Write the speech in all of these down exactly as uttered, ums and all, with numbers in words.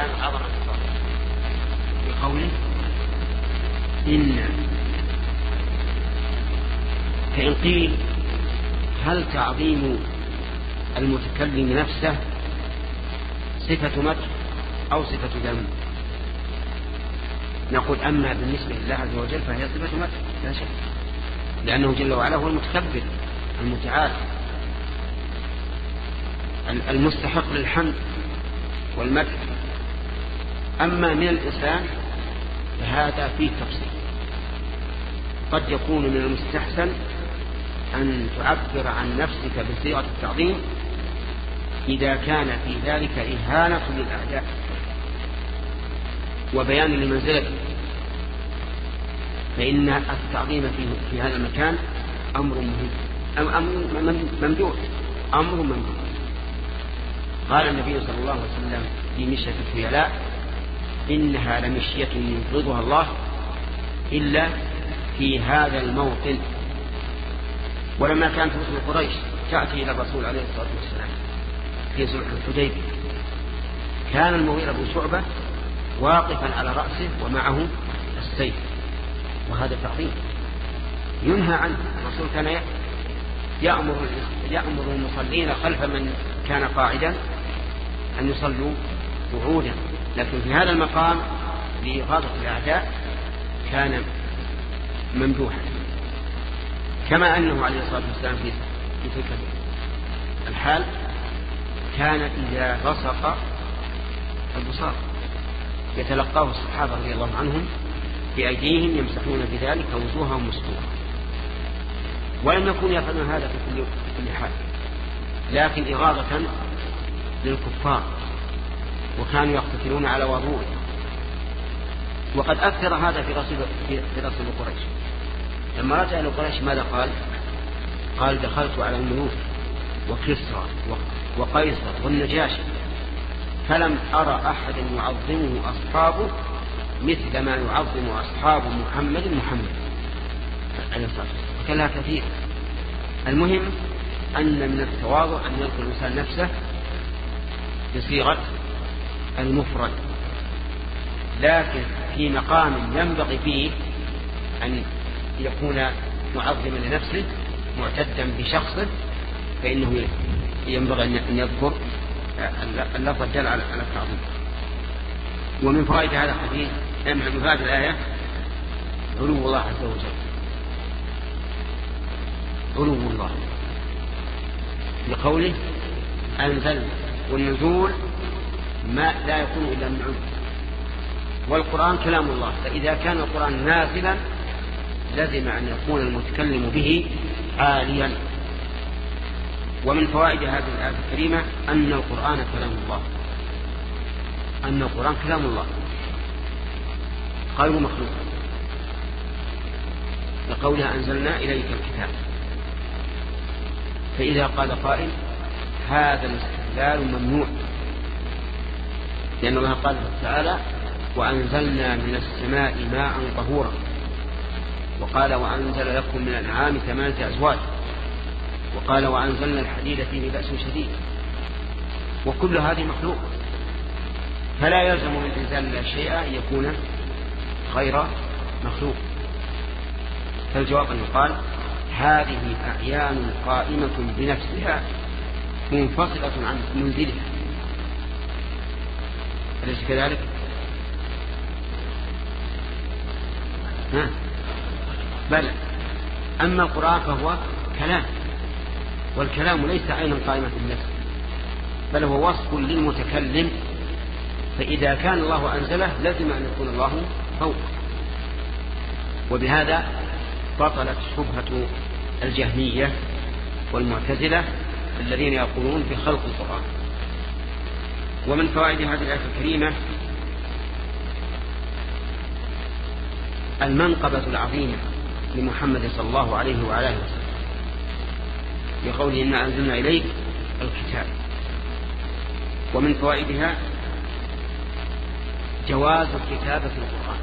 بيان عظمة الصلاة بقوله إن. فإن قيل هل تعظيم المتكلم نفسه صفة مدح أو صفة ذم؟ نقول أما بالنسبة لله عز وجل فهي صفة مدح لا شك، لأنه جل وعلا هو المتكبر المتعال المستحق للحمد والمدح. أما من الإنسان فهذا فيه تفصيل، قد يكون من المستحسن أن تعبر عن نفسك بصيغة التعظيم إذا كان في ذلك إهانة للأعداء وبيان لمنزلته، فإن التعظيم في, في هذا المكان أمر مهم، أمر ممدوح، أمر ممدوح. قال النبي صلى الله عليه وسلم في مشية الخيلاء إنها لمشية يبغضها الله إلا في هذا الموطن. ولما كانت رسل قريش تأتي إلى الرسول عليه الصلاة والسلام في صلح الحديبية كان المغيرة بن شعبة واقفا على رأسه ومعه السيف، وهذا تعظيم ينهى عنه. الرسول كان يأمر يأمر المصلين خلف من كان قاعدا أن يصلوا قعودا، لكن في هذا المقام لإغاظة الأعداء كان ممدوحا، كما أنه عليه الصلاة والسلام في تلك الحال كان إذا بصق البصاق يتلقاه الصحابة رضي الله عنهم بأيديهم يمسحون بذلك وجوههم مسطورة، ولم يكونوا يفعلون هذا في كل حال، لكن إغاظة للكفار، وكانوا يقتتلون على وضوء. وقد أكثر هذا في رسول في رسول قريش. لما رجع إلى قريش ماذا قال؟ قال دخلت على الملوك وكسرى وقيصر والنجاشي فلم أرى أحد يعظمه أصحابه مثل ما يعظم أصحاب محمد محمد عليه الصلاة والسلام، وكلها كثير. المهم أن من التواضع أن يذكر الإنسان نفسه بصيغة المفرد، لكن في مقام ينبغي فيه أن يكون معظما لنفسه معتدا بشخصه فإنه ينبغي أن يذكر اللفظ الدال على التعظيم. ومن فوائد هذا الحديث من فوائد الآية علو الله عز وجل، علو الله لقوله أنزل، والنزول ما لا يكون إلا من علو، والقرآن كلام الله، فإذا كان القرآن نازلا لازم أن يكون المتكلم به عاليا. ومن فوائد هذه الآية الكريمة أن القرآن كلام الله، أن القرآن كلام الله غير مخلوق، لقولها أنزلنا إليك الكتاب. فإذا قال قائل هذا الاستدلال ممنوع، لأن الله قال تعالى وأنزلنا من السماء ماء طهورا، وقال وأنزل لكم من الأنعام ثمانية أزواج، وقال وأنزلنا الحديد فيه بأس شديد، وكل هذه مخلوق، فلا يلزم من إنزال الشيء أن يكون غير مخلوق. فالجواب أن يقال هذه أعيان قائمة بنفسها منفصلة عن منزلها، أليس كذلك؟ ها؟ بل أما القرآن فهو كلام، والكلام ليس عينا قائمة بنفسه، بل هو وصف للمتكلم، فإذا كان الله أنزله لازم أن يكون الله فوق. وبهذا بطلت شبهة الجهمية والمعتزلة الذين يقولون بخلق القرآن. ومن فوائد هذه الآية الكريمة المنقبة العظيمة لمحمد صلى الله عليه وعلى آله وسلم بقوله إنا أنزلنا إليك الكتاب. ومن فوائدها جواز الكتابة في القرآن،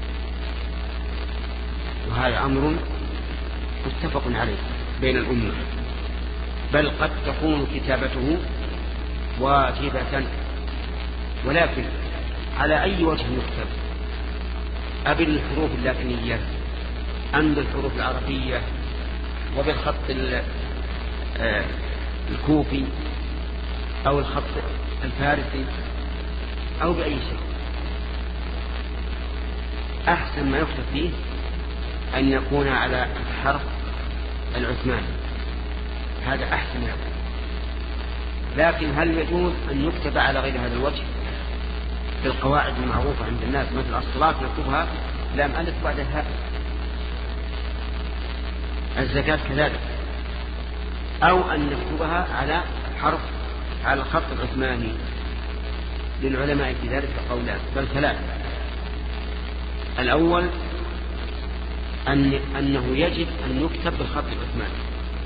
وهذا أمر متفق عليه بين الأمة، بل قد تكون كتابته واجبة، ولكن على أي وجه يكتب؟ أبي الحروف اللاتينية أم بالحروف العربية وبالخط الكوفي أو الخط الفارسي أو بأي شيء؟ أحسن ما يكتب فيه أن يكون على الحرف العثماني، هذا أحسن ما يكون. لكن هل يجوز أن يكتب على غير هذا الوجه؟ في القواعد المعروفة عند الناس مثل الصلاة نكتبها لام ألف بعد الهاء، الزكاة كذلك، أو أن نكتبها على حرف على الخط العثماني. للعلماء في ذلك قولان بل ثلاثة. الأول أن أنه يجب أن يكتب بالخط العثماني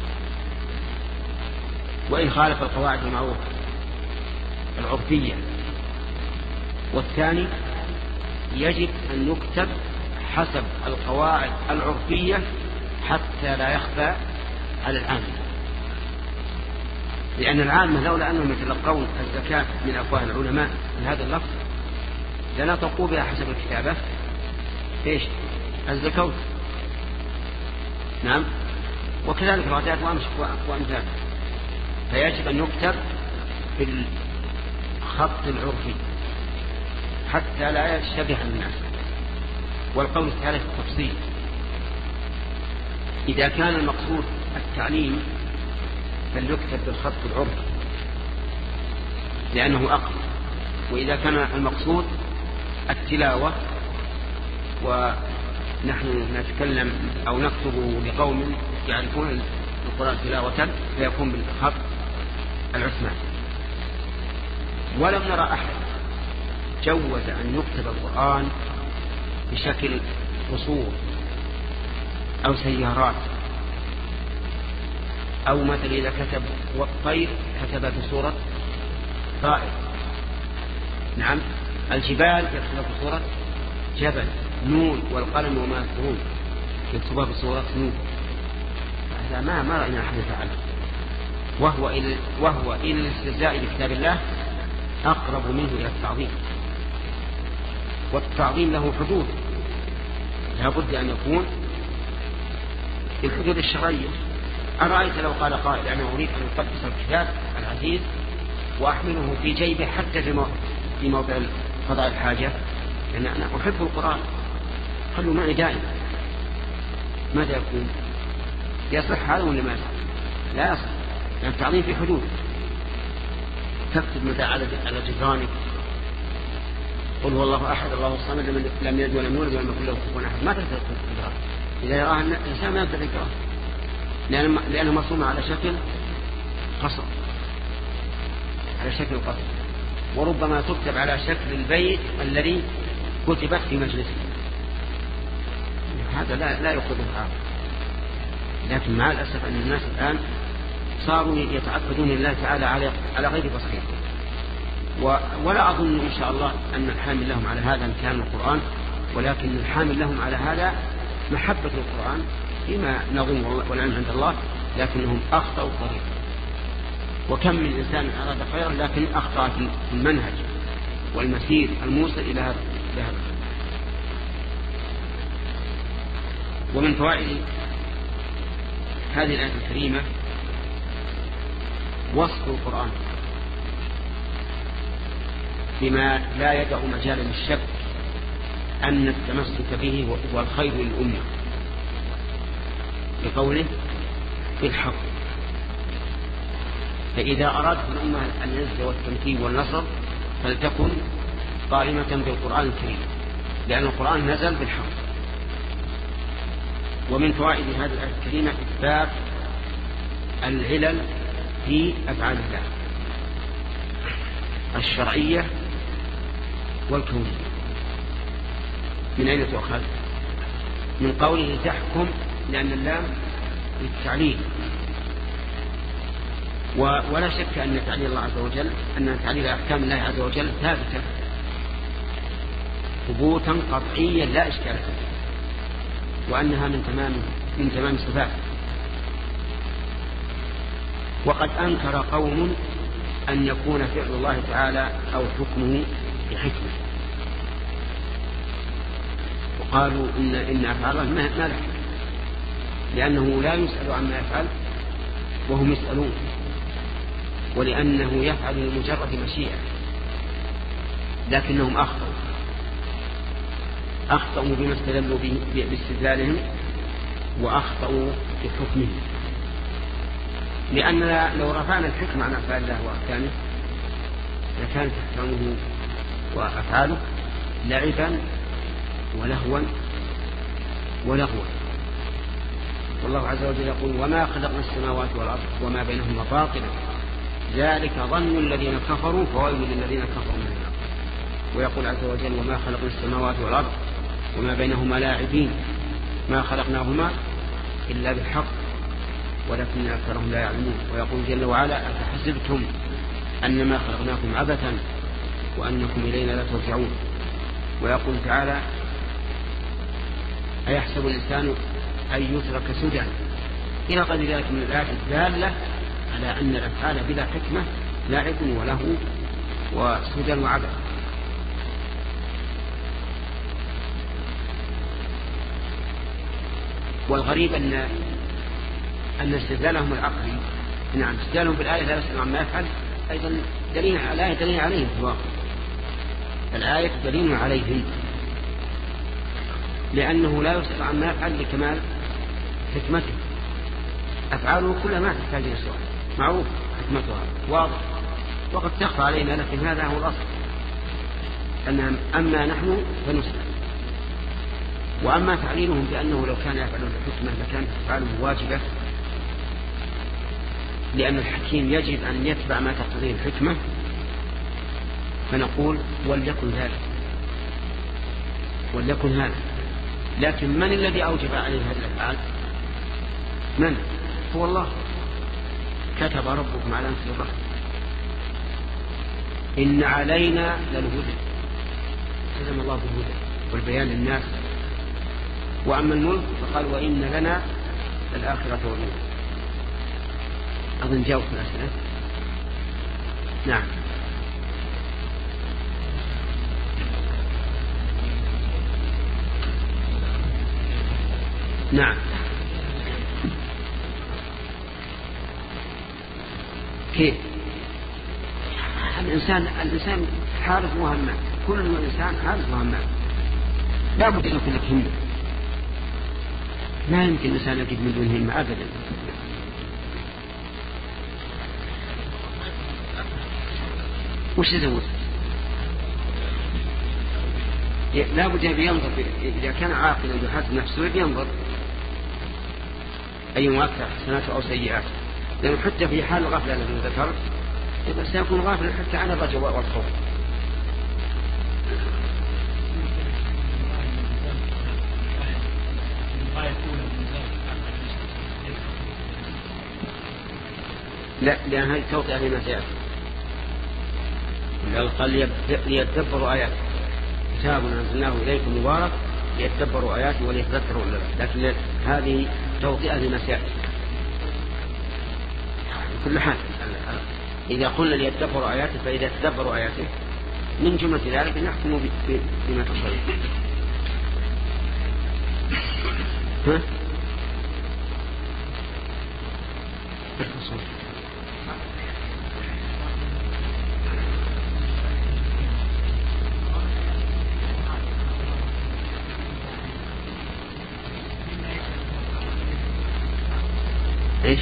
وإن خالف القواعد المعروفة العرفية. والثاني يجب أن يكتب حسب القواعد العرفية حتى لا يخفى على العامة، لأن العامة لولا أنهم يتلقون الزكاة من أفواه العلماء من هذا اللفظ لنطقوا بها حسب الكتابة إيش؟ الزكاة. نعم. وكذلك الرادات وأمثال. فيجب أن يكتب بالخط العرفي حتى لا يشتبه الناس. والقول الثالث التفصيل، إذا كان المقصود التعليم فليكتب بالخط العرفي لأنه أقرب، وإذا كان المقصود التلاوة ونحن نتكلم أو نكتب لقوم يعرفون القرآن تلاوة فيكون بالخط العثماني. ولم نرى أحد جوز أن يكتب القرآن بشكل قصور أو سيارات، أو مثل إذا كتب والطير كتب بصورة طائر. نعم. الجبال يكتب بصورة جبل. نون والقلم وما يسطرون يكتبها بصورة نون. هذا ما ما رأينا أحد يفعله، وهو إلى وهو إلى الاستهزاء بكتاب الله أقرب منه إلى التعظيم. والتعظيم له حدود، لا بد أن يكون في الحدود الشرعية. أرأيت لو قال قائل أنا أريد أن أقدس الكتاب العزيز وأحمله في جيبه حتى في موضع قضاء الحاجة لأن أنا أحب القرآن خلوا معي دائما، ماذا يكون؟ يصح هذا ولا ما يصح؟ لا يصح، لأن التعظيم في حدود. تكتب متى على جدرانك قل هو الله أحد الله الصمد لم يلد ولم يولد ولم يكن له كفوا أحد، ما تكتب الجدران. إذا يراها الإنسان ما يبدأ يقرأ لأن لأنه مصنوع على شكل قصر، على شكل قصر، وربما تكتب على شكل البيت الذي كتبت في مجلسه. هذا لا لا يقوله العقل. لكن مع الأسف أن الناس الآن صاروا يتعبدون لله تعالى على على غير بصيرة، ولا أظن إن شاء الله أن الحامل لهم على هذا إن كان القرآن، ولكن الحامل لهم على هذا محبة القرآن فيما نظن والعلم عند الله، لكنهم أخطأوا الطريق. وكم من إنسان أراد خيرا لكن أخطأ في المنهج والمسير الموصل إلى هذا. ومن فوائد هذه الآية الكريمة وصف القرآن بما لا يدع مجال للشك أن التمسك به هو الخير للأمة، بقوله بالحق. فإذا أرادت الأمة العزة والتمكين والنصر فلتكن قائمة بالقرآن الكريم، لأن القرآن نزل بالحق. ومن فوائد هذه الآية الكريمة إثبات العلل في أفعال الله الشرعية والكونية. من أين تؤخذ؟ من قوله تحكم، لأن اللام للتعليل، ولا شك أن تعليل الله عز وجل أن تعليل أحكام الله عز وجل ثابتة ثبوتا قطعيا لا إشكال فيه، وأنها من تمام من تمام الصفات. وقد أنكر قوم أن يكون فعل الله تعالى أو حكمه بحكمة، قالوا إن, إن أفعاله ما له، لأنه لا يسأل عما يفعل وهم يسألون، ولأنه يفعل لمجرد مشيئة، لكنهم أخطأوا أخطأوا بما استدلوا باستدلالهم، وأخطأوا بحكمهم. لأننا لو رفعنا الحكم عن أفعال الله وأحكامه لكانت أحكامه وأفعاله لعبا ولهوا ولغوا. والله عز وجل يقول: وما خلقنا السماوات والأرض وما بينهما باطلا ذلك ظن الذين كفروا فويل للذين كفروا من النار. ويقول عز وجل: وما خلقنا السماوات والأرض وما بينهما لاعبين ما خلقناهما إلا بالحق ولكن أكثرهم لا يعلمون. ويقول جل وعلا: أفحسبتم أنما خلقناكم عبثا وأنكم إلينا لا ترجعون. ويقول تعالى: أيحسب الإنسان أن يترك سدى إلى غير ذلك من الآيات الدالة على أن الأفعال بلا حكمة لاعب وله وسدى وعبث. والغريب أن أن استدلالهم العقلي، نعم استدلالهم بالآية لا يسأل عما يفعل، أيضا دليل على الآية دليل عليهم في الواقع. الآية دليل عليهم لأنه لا يسأل عما يفعل لكمال حكمته. أفعاله كلها ما تحتاج إلى سؤال، معروف حكمتها واضح وقد تخفى علينا، لكن هذا هو الأصل، أن أما نحن فنسأل. وأما تعليلهم بأنه لو كان يفعل الحكمة لكانت أفعاله واجبة، لأن الحكيم يجب أن يتبع ما تقتضيه الحكمة، فنقول: وليكن ذلك وليكن هذا. لكن من الذي أوجب عليه هذه الأفعال؟ من؟ هو الله. كتب ربكم على نفسه الرحمة إن علينا للهدى، كتب الله بالهدى والبيان للناس. وأما الملك فقال: وإن لنا الآخرة والأولى. أظن جاوبت الأسئلة. نعم. نعم. كيف؟ الإنسان الإنسان حارس وهمات، كل الإنسان حارس وهمات، لا بد أن يكون لك همة. ما يمكن الإنسان يجد من دون همة أبدا. وش يدور؟ لا بد أن ينظر، إذا كان عاقلا يحاسب نفسه ينظر أي أكثر حسناته أو سيئاته، لأنه حتى في حال الغفلة التي ذكرت سيكون غافلا حتى عن الرجاء والخوف. لا، لأن هذه توقع لما سيأتي. قال: ليتدبروا آياته، كتاب أنزلناه إليكم مبارك ليتدبروا آياته وليتذكروا أولئك. لكن هذه توقع لما سيأتي. كل حال إذا قلنا ليتدبروا آياته فإذا تدبروا آياته من جملة ذلك نحكم بما تصل. ها؟ ايش؟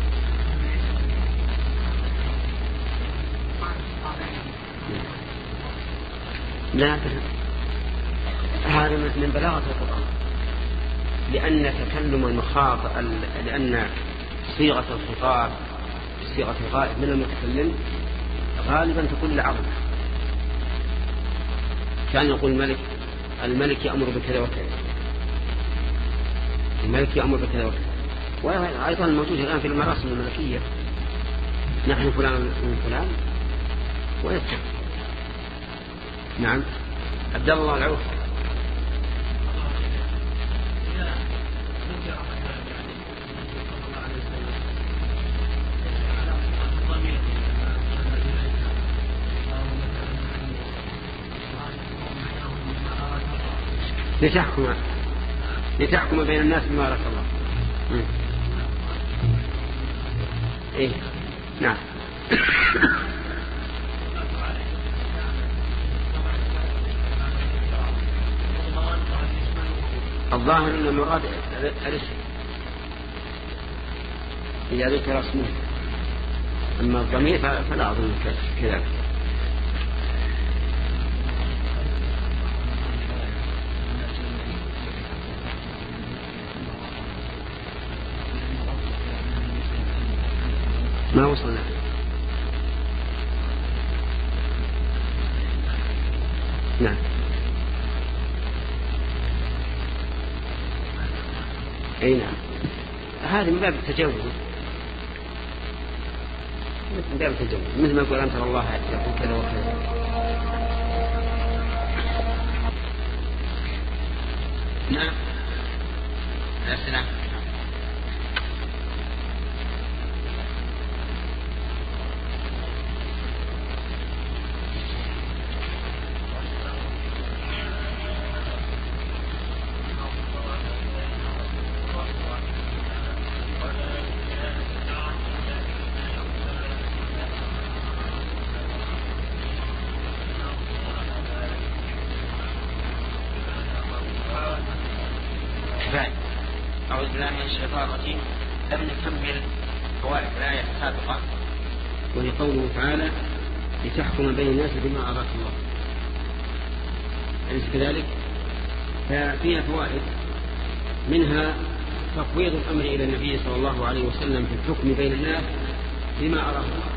لا، هذا من بلاغة القرآن، لأن تكلم المخاطب، لأن صيغة الخطاب صيغة الغائب من المتكلم غالبا تكون لعظمة. كان يقول الملك الملك يأمر بكذا وكذا، الملك يأمر بكذا وكذا. وأيضا الموجود الآن في المراسم الملكية: نحن فلان من فلان ويتبع. نعم. عبد الله العوف. لتحكم لتحكم بين الناس بما أراك الله. إيه نعم. الظاهر أن المراد الاسم إذا ذكر اسمه، أما الضمير فلا أظن كذلك. ما وصلنا. نعم. أي نعم. هذا من باب التجاوز، من باب التجاوز، مثل ما يقول أنت الله يقول كذا وكذا. نعم. السلام. أعوذ بالله من الشيطان الرجيم. لم نكمل فوائد الآية السابقة، وهي قوله تعالى لتحكم بين الناس بما أراك الله، أليس كذلك؟ ففيها فوائد، منها تفويض الأمر إلى النبي صلى الله عليه وسلم في الحكم بين الناس بما أراك الله،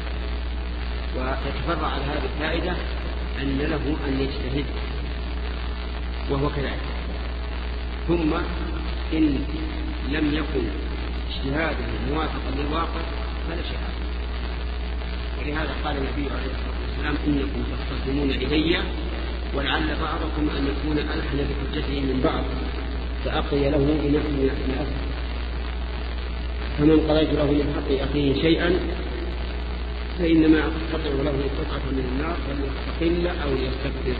وتتفرع على هذه الفائدة أن له أن يجتهد وهو كذلك، ثم إن لم يكن اجتهاده موافقا للواقع فلا شيء. ولهذا قال النبي عليه الصلاة والسلام إنكم تختصمون إلي ولعل بعضكم أن يكون ألحن بحجته من بعض فأقضي له بنفس من أسر، فمن قضيت له من حق أخيه شيئا فإنما أقطع له قطعة من النار فليستقل أو يستكبر.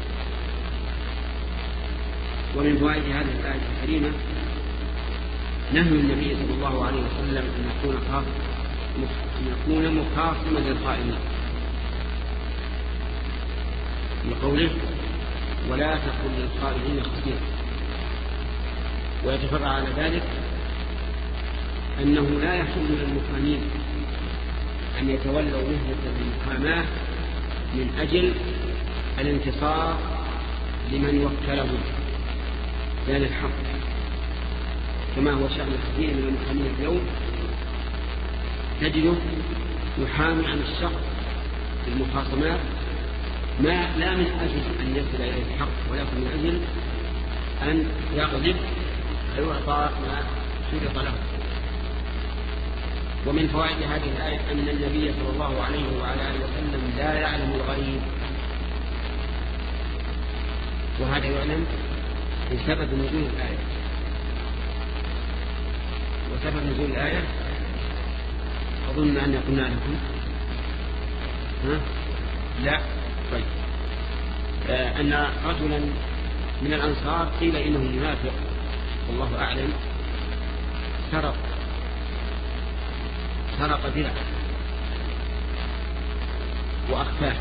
ومن فوائد هذه الآية الكريمة نهي النبي صلى الله عليه وسلم أن يكون أن يكون مخاصما للقائمين، لقوله ولا تكن للقائمين خصيما. ويتفرع على ذلك أنه لا يحل للمقامين أن يتولوا مهنة المقامات من أجل الانتصار لمن وكلهم لا للحق، كما هو شأن كثير من المحامين اليوم، تجده يحامي عن الشخص في المخاصمات ما لا من أجل أن يصل إليه الحق، ولكن من أجل أن يغلب ويعطى ما شرط له. ومن فوائد هذه الآية أن النبي صلى الله عليه وعلى آله وسلم لا يعلم الغيب، وهذا يعلم بسبب نزول الآية. وسبب نزول الآية أظن أن قلنا لكم ها؟ لا طيب آه أن رجلا من الأنصار قيل إنه منافق والله أعلم، سرق سرق درعا وأخفاه،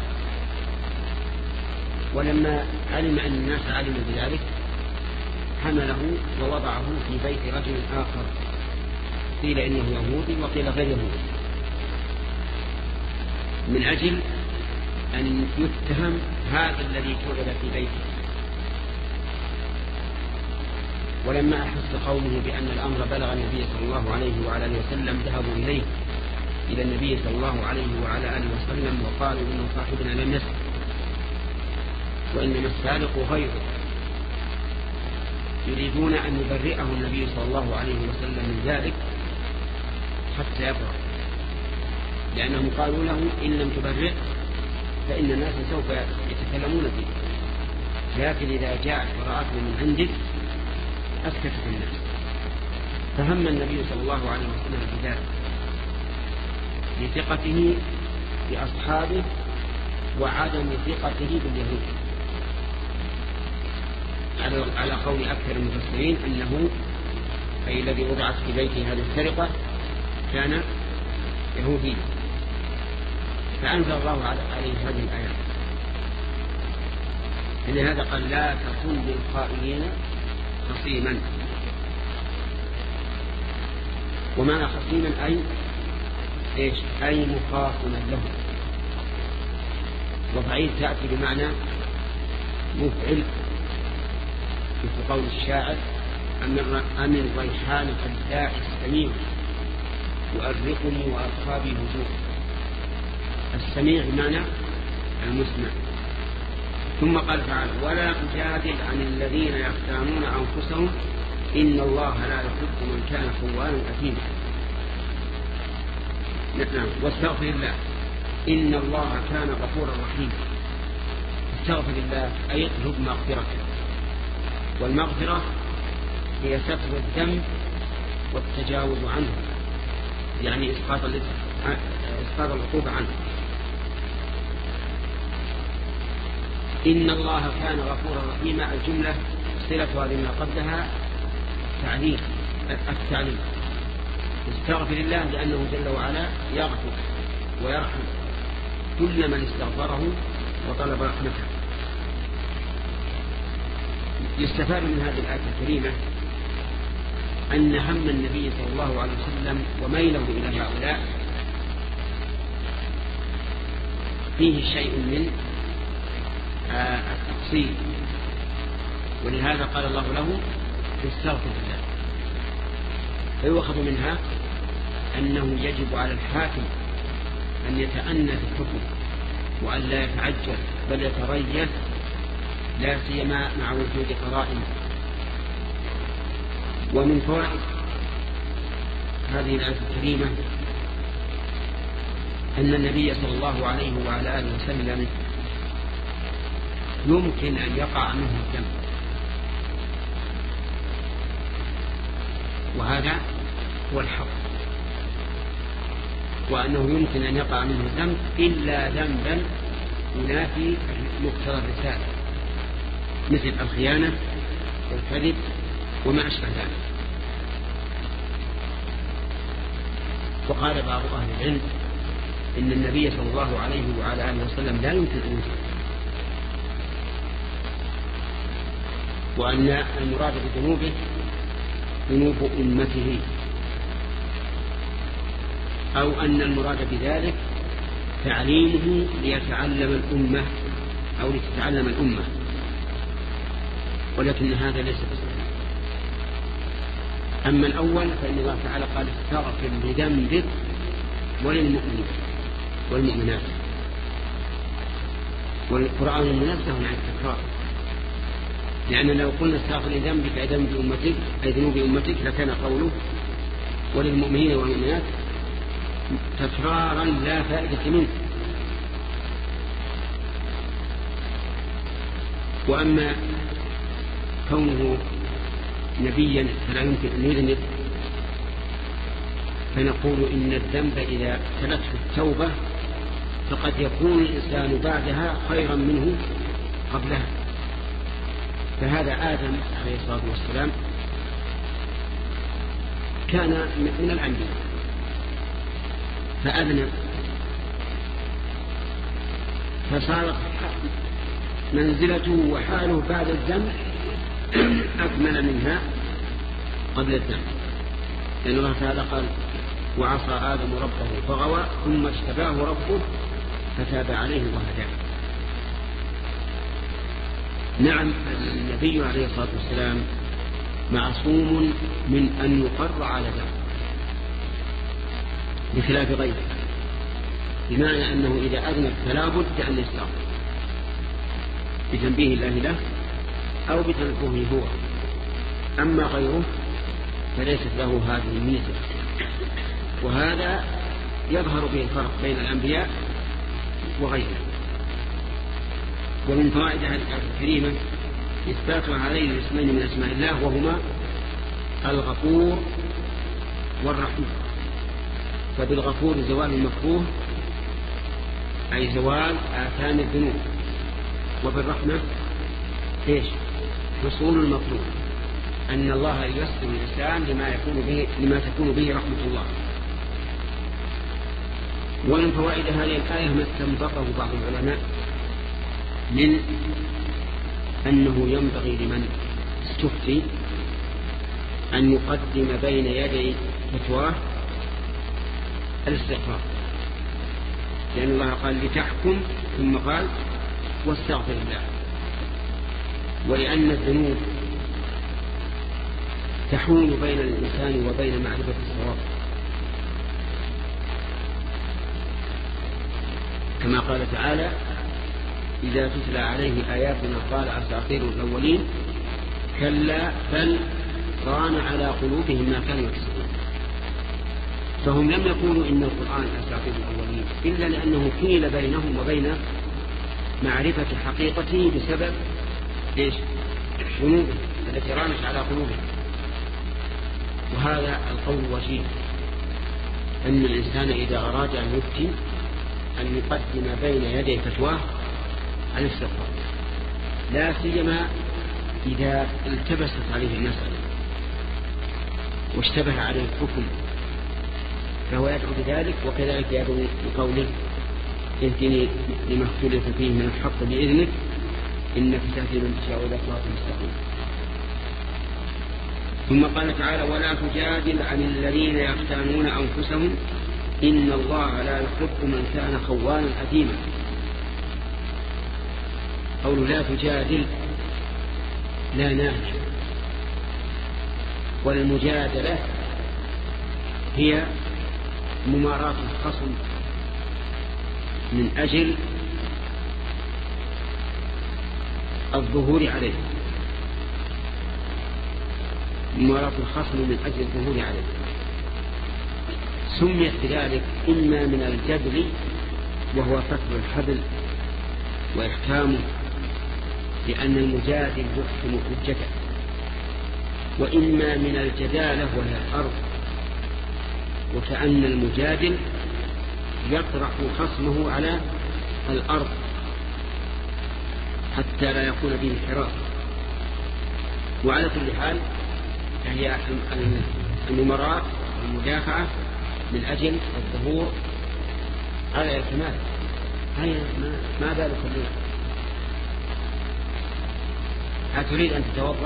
ولما علم أن الناس علموا بذلك حمله ووضعه في بيت رجل آخر قيل إنه يهودي وقيل غير يهودي، من أجل أن يتهم هذا الذي توجد في بيته. ولما أحس قومه بأن الأمر بلغ النبي صلى الله عليه وعلى آله وسلم ذهبوا إليه إلى النبي صلى الله عليه وعلى آله وسلم وقالوا إن صاحبنا لم يسرق وإنما السارق غيره، يريدون أن يبرئه النبي صلى الله عليه وسلم من ذلك حتى يبرأ، لأنهم قالوا له إن لم تبرئ فإن الناس سوف يتكلمون فيه، لكن إذا جاءت براءتنا من عندك أسكتت الناس. فهم النبي صلى الله عليه وسلم بذلك لثقته بأصحابه وعدم ثقته باليهود، على قول أكثر المفسرين أنه أي الذي وضعت في بيته هذه السرقة كان يهودي، فأنزل الله عليه هذه الآيات. لهذا قال لا تكن للخائنين خصيما. ومعنى خصيما أي إيش؟ أي مخاصما له. وفعيل تأتي بمعنى مفعل، مثل قول الشاعر أمن ريحان الداعي السميع يؤرقني وأرقابي هجوم. السميع بمعنى المسمع. ثم قال تعالى ولا تجادل عن الذين يختانون أنفسهم إن الله لا يحب من كان خوانا أثيما. نعم. واستغفر الله إن الله كان غفورا رحيما. استغفر الله أي اطلب مغفرته، والمغفرة هي ستر الذنب والتجاوز عنه، يعني إسقاط إسقاط العقوبة عنه. إن الله كان غفورا رحيما. الجملة صلة هذه ما قبلها تعليل التعليل. استغفر الله لأنه جل وعلا يغفر ويرحم كل من استغفره وطلب رحمته. يستفاد من هذه الآية الكريمة أن هم النبي صلى الله عليه وسلم وميله إلى هؤلاء فيه شيء من التقصير، ولهذا قال الله له استغفر الله. فيؤخذ منها أنه يجب على الحاكم أن يتأنى في الحكم وأن لا يتعجل بل يتريث، لا سيما مع وجود قرائن. ومن فوائد هذه الآية الكريمة أن النبي صلى الله عليه وعلى آله وسلم يمكن أن يقع منه الذنب، وهذا هو الحق، وأنه يمكن أن يقع منه الذنب إلا ذنبا ينافي مقتضى الرسالة مثل الخيانة والكذب وما أشبه ذلك. وقال بعض أهل العلم إن النبي صلى الله عليه وعلى آله وسلم لا يمكن أن يذنب، وأن المراد بذنوبه ذنوب أمته، أو أن المراد بذلك تعليمه ليتعلم الأمة أو لتتعلم الأمة، ولكن هذا ليس بصحيح. أما الأول فإن الله تعالى قال استغفر لذنبك وللمؤمنين والمؤمنات، والقرآن منزه عن التكرار، لأن لو قلنا استغفر لذنبك أي ذنب أمتك أي ذنوب أمتك لكان قوله وللمؤمنين والمؤمنات تكرارا لا فائدة منه. وأما كونه نبيا فلا يمكن أن يذنب، فنقول إن الذنب إذا تلته التوبة فقد يكون الإنسان بعدها خيرا منه قبلها. فهذا آدم عليه الصلاة والسلام كان من الأنبياء فأذنب، فصارت منزلته وحاله بعد الذنب أكمل منها قبل الذنب، لأن الله تعالى قال وعصى آدم ربه فغوى ثم اجتباه ربه فتاب عليه وهداه. نعم النبي عليه الصلاة والسلام معصوم من أن يقر على ذنب بخلاف غيره، بمعنى أنه إذا أذنب فلا بد أن يستغفر بتنبيه الله له أو بتنبهه هو. أما غيره فليست له هذه الميزة، وهذا يظهر به الفرق بين الأنبياء وغيره. ومن فوائد هذه الآية الكريمة إثبات هذين الاسمين من أسماء الله، وهما الغفور والرحيم. فبالغفور زوال المكروه أي زوال آثام الذنوب، وبالرحمة إيش؟ حصول المطلوب، أن الله ييسر الإنسان لما يكون به لما تكون به رحمة الله. ومن فوائد هذه الآية ما استنبطه بعض العلماء من أنه ينبغي لمن استفتي أن يقدم بين يدي فتواه الاستغفار، لأن الله قال لتحكم ثم قال واستغفر الله، ولأن الذنوب تحول بين الإنسان وبين معرفة الصواب، كما قال تعالى إذا تتلى عليه آياتنا قال أساطير الأولين كلا بل ران على قلوبهم ما كانوا يكسبون. فهم لم يقولوا إن القرآن أساطير الأولين إلا لأنه حيل بينهم وبين معرفة حقيقته بسبب إيش؟ ذنوبهم التي رانت على قلوبهم. وهذا القول وجيه، أن الإنسان إذا أراد أن يفتي أن يقدم بين يدي فتواه الاستغفار، لا سيما إذا التبست عليه المسألة واشتبه عليه الحكم، فهو يدعو بذلك. وكذلك يدعو بقوله اهدني لما اختلف فيه من الحق بإذنك إنك تهدي من تشاء إلى صراط مستقيم. ثم قال تعالى ولا تجادل عن الذين يختانون أنفسهم إن الله لا يحب من كان خوانا أثيما. قول لا تجادل لا نهج، والمجادلة هي مماراة الخصم من أجل الظهور عليه، مماراة الخصم من أجل الظهور عليه. سميت بذلك إما من الجدل وهو فتح الحبل وإحكامه لأن المجادل يحكم حجته، وإما من الجدالة وهي الأرض، وكأن المجادل يطرح خصمه على الأرض حتى لا يكون به انحراف. وعلى كل حال هي المماراة والمدافعة من أجل الظهور على الكمال. هيا ما بالك اليوم؟ أتريد أن تتوضأ؟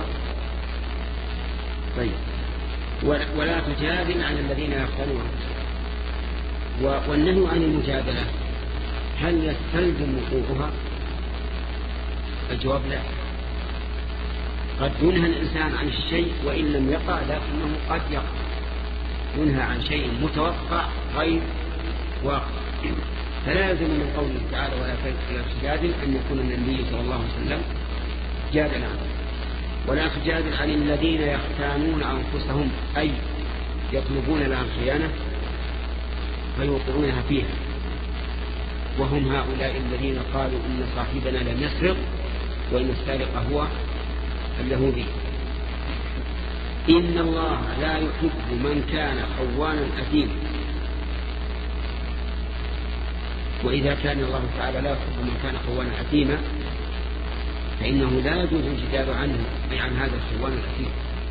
طيب. ولا تجادل عن الذين يختانون أنفسهم. والنهي عن المجادلة هل يستلزم وقوعها؟ الجواب لا. قد ينهى الإنسان عن الشيء وإن لم يقع، لكنه قد يقع. ينهى عن شيء متوقع غير واقع. فلا يلزم من قوله تعالى ولا تجادل أن يكون النبي صلى الله عليه وسلم جادل عنه. ولا تجادل عن الذين يختانون أنفسهم، أي يطلبون لها الخيانة فيوقعونها فيها، وهم هؤلاء الذين قالوا إن صاحبنا لم يسرق وإن السارق هو اليهودي. إن الله لا يحب من كان خوانا أثيما. وإذا كان الله تعالى لا يحب من كان خوانا أثيما فإنه لا يجوز الجدال عنه أي عن هذا الخوان الأثيم،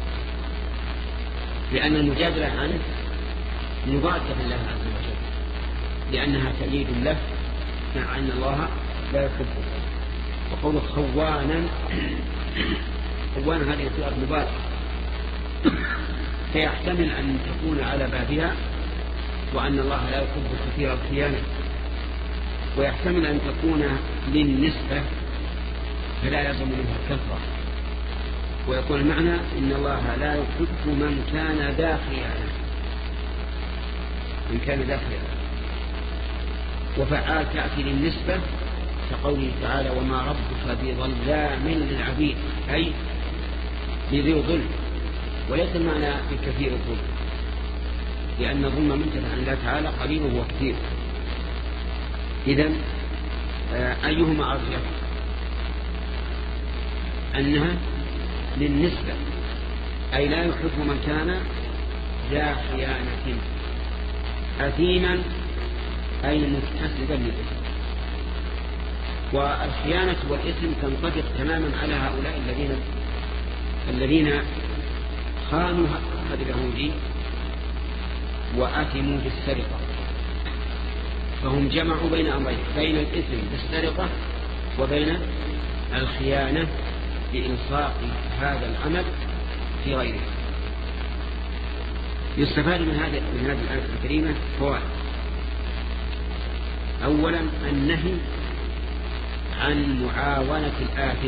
لأن المجادلة عنه مضادة لله عز وجل، لأنها تأييد له مع أن الله لا يحبه. وقوله خوانا خوانا هذه صيغة مبالغة، فيحتمل أن تكون على بابها وأن الله لا يحب كثير الخيانة، ويحتمل أن تكون للنسبة فلا يلزم منها الكثرة، ويقول المعنى إن الله لا يحب من كان ذا خيانة، من كان ذا خيانة. وفعال تأتي للنسبة كقوله تعالى وما ربك بظلام للعبيد، أي بذي ظلم، وليس المعنى بكثير الظلم، لأن الظلم منتهى عن الله تعالى قليله وكثير. إذن أيهما أرجح؟ أنها للنسبة، أي لا يحب من كان ذا خيانة أثيما أي متسببا للإثم. والخيانة والإثم تنطبق تماما على هؤلاء الذين الذين خانوا هذا اليهودي وأثموا بالسرقة، فهم جمعوا بين أمرين، بين الإثم بالسرقة وبين الخيانة بإلصاق هذا العمل في غيره. يستفاد من هذه من هذه الآية الكريمة فوائد. أولا النهي عن معاونة الآثم،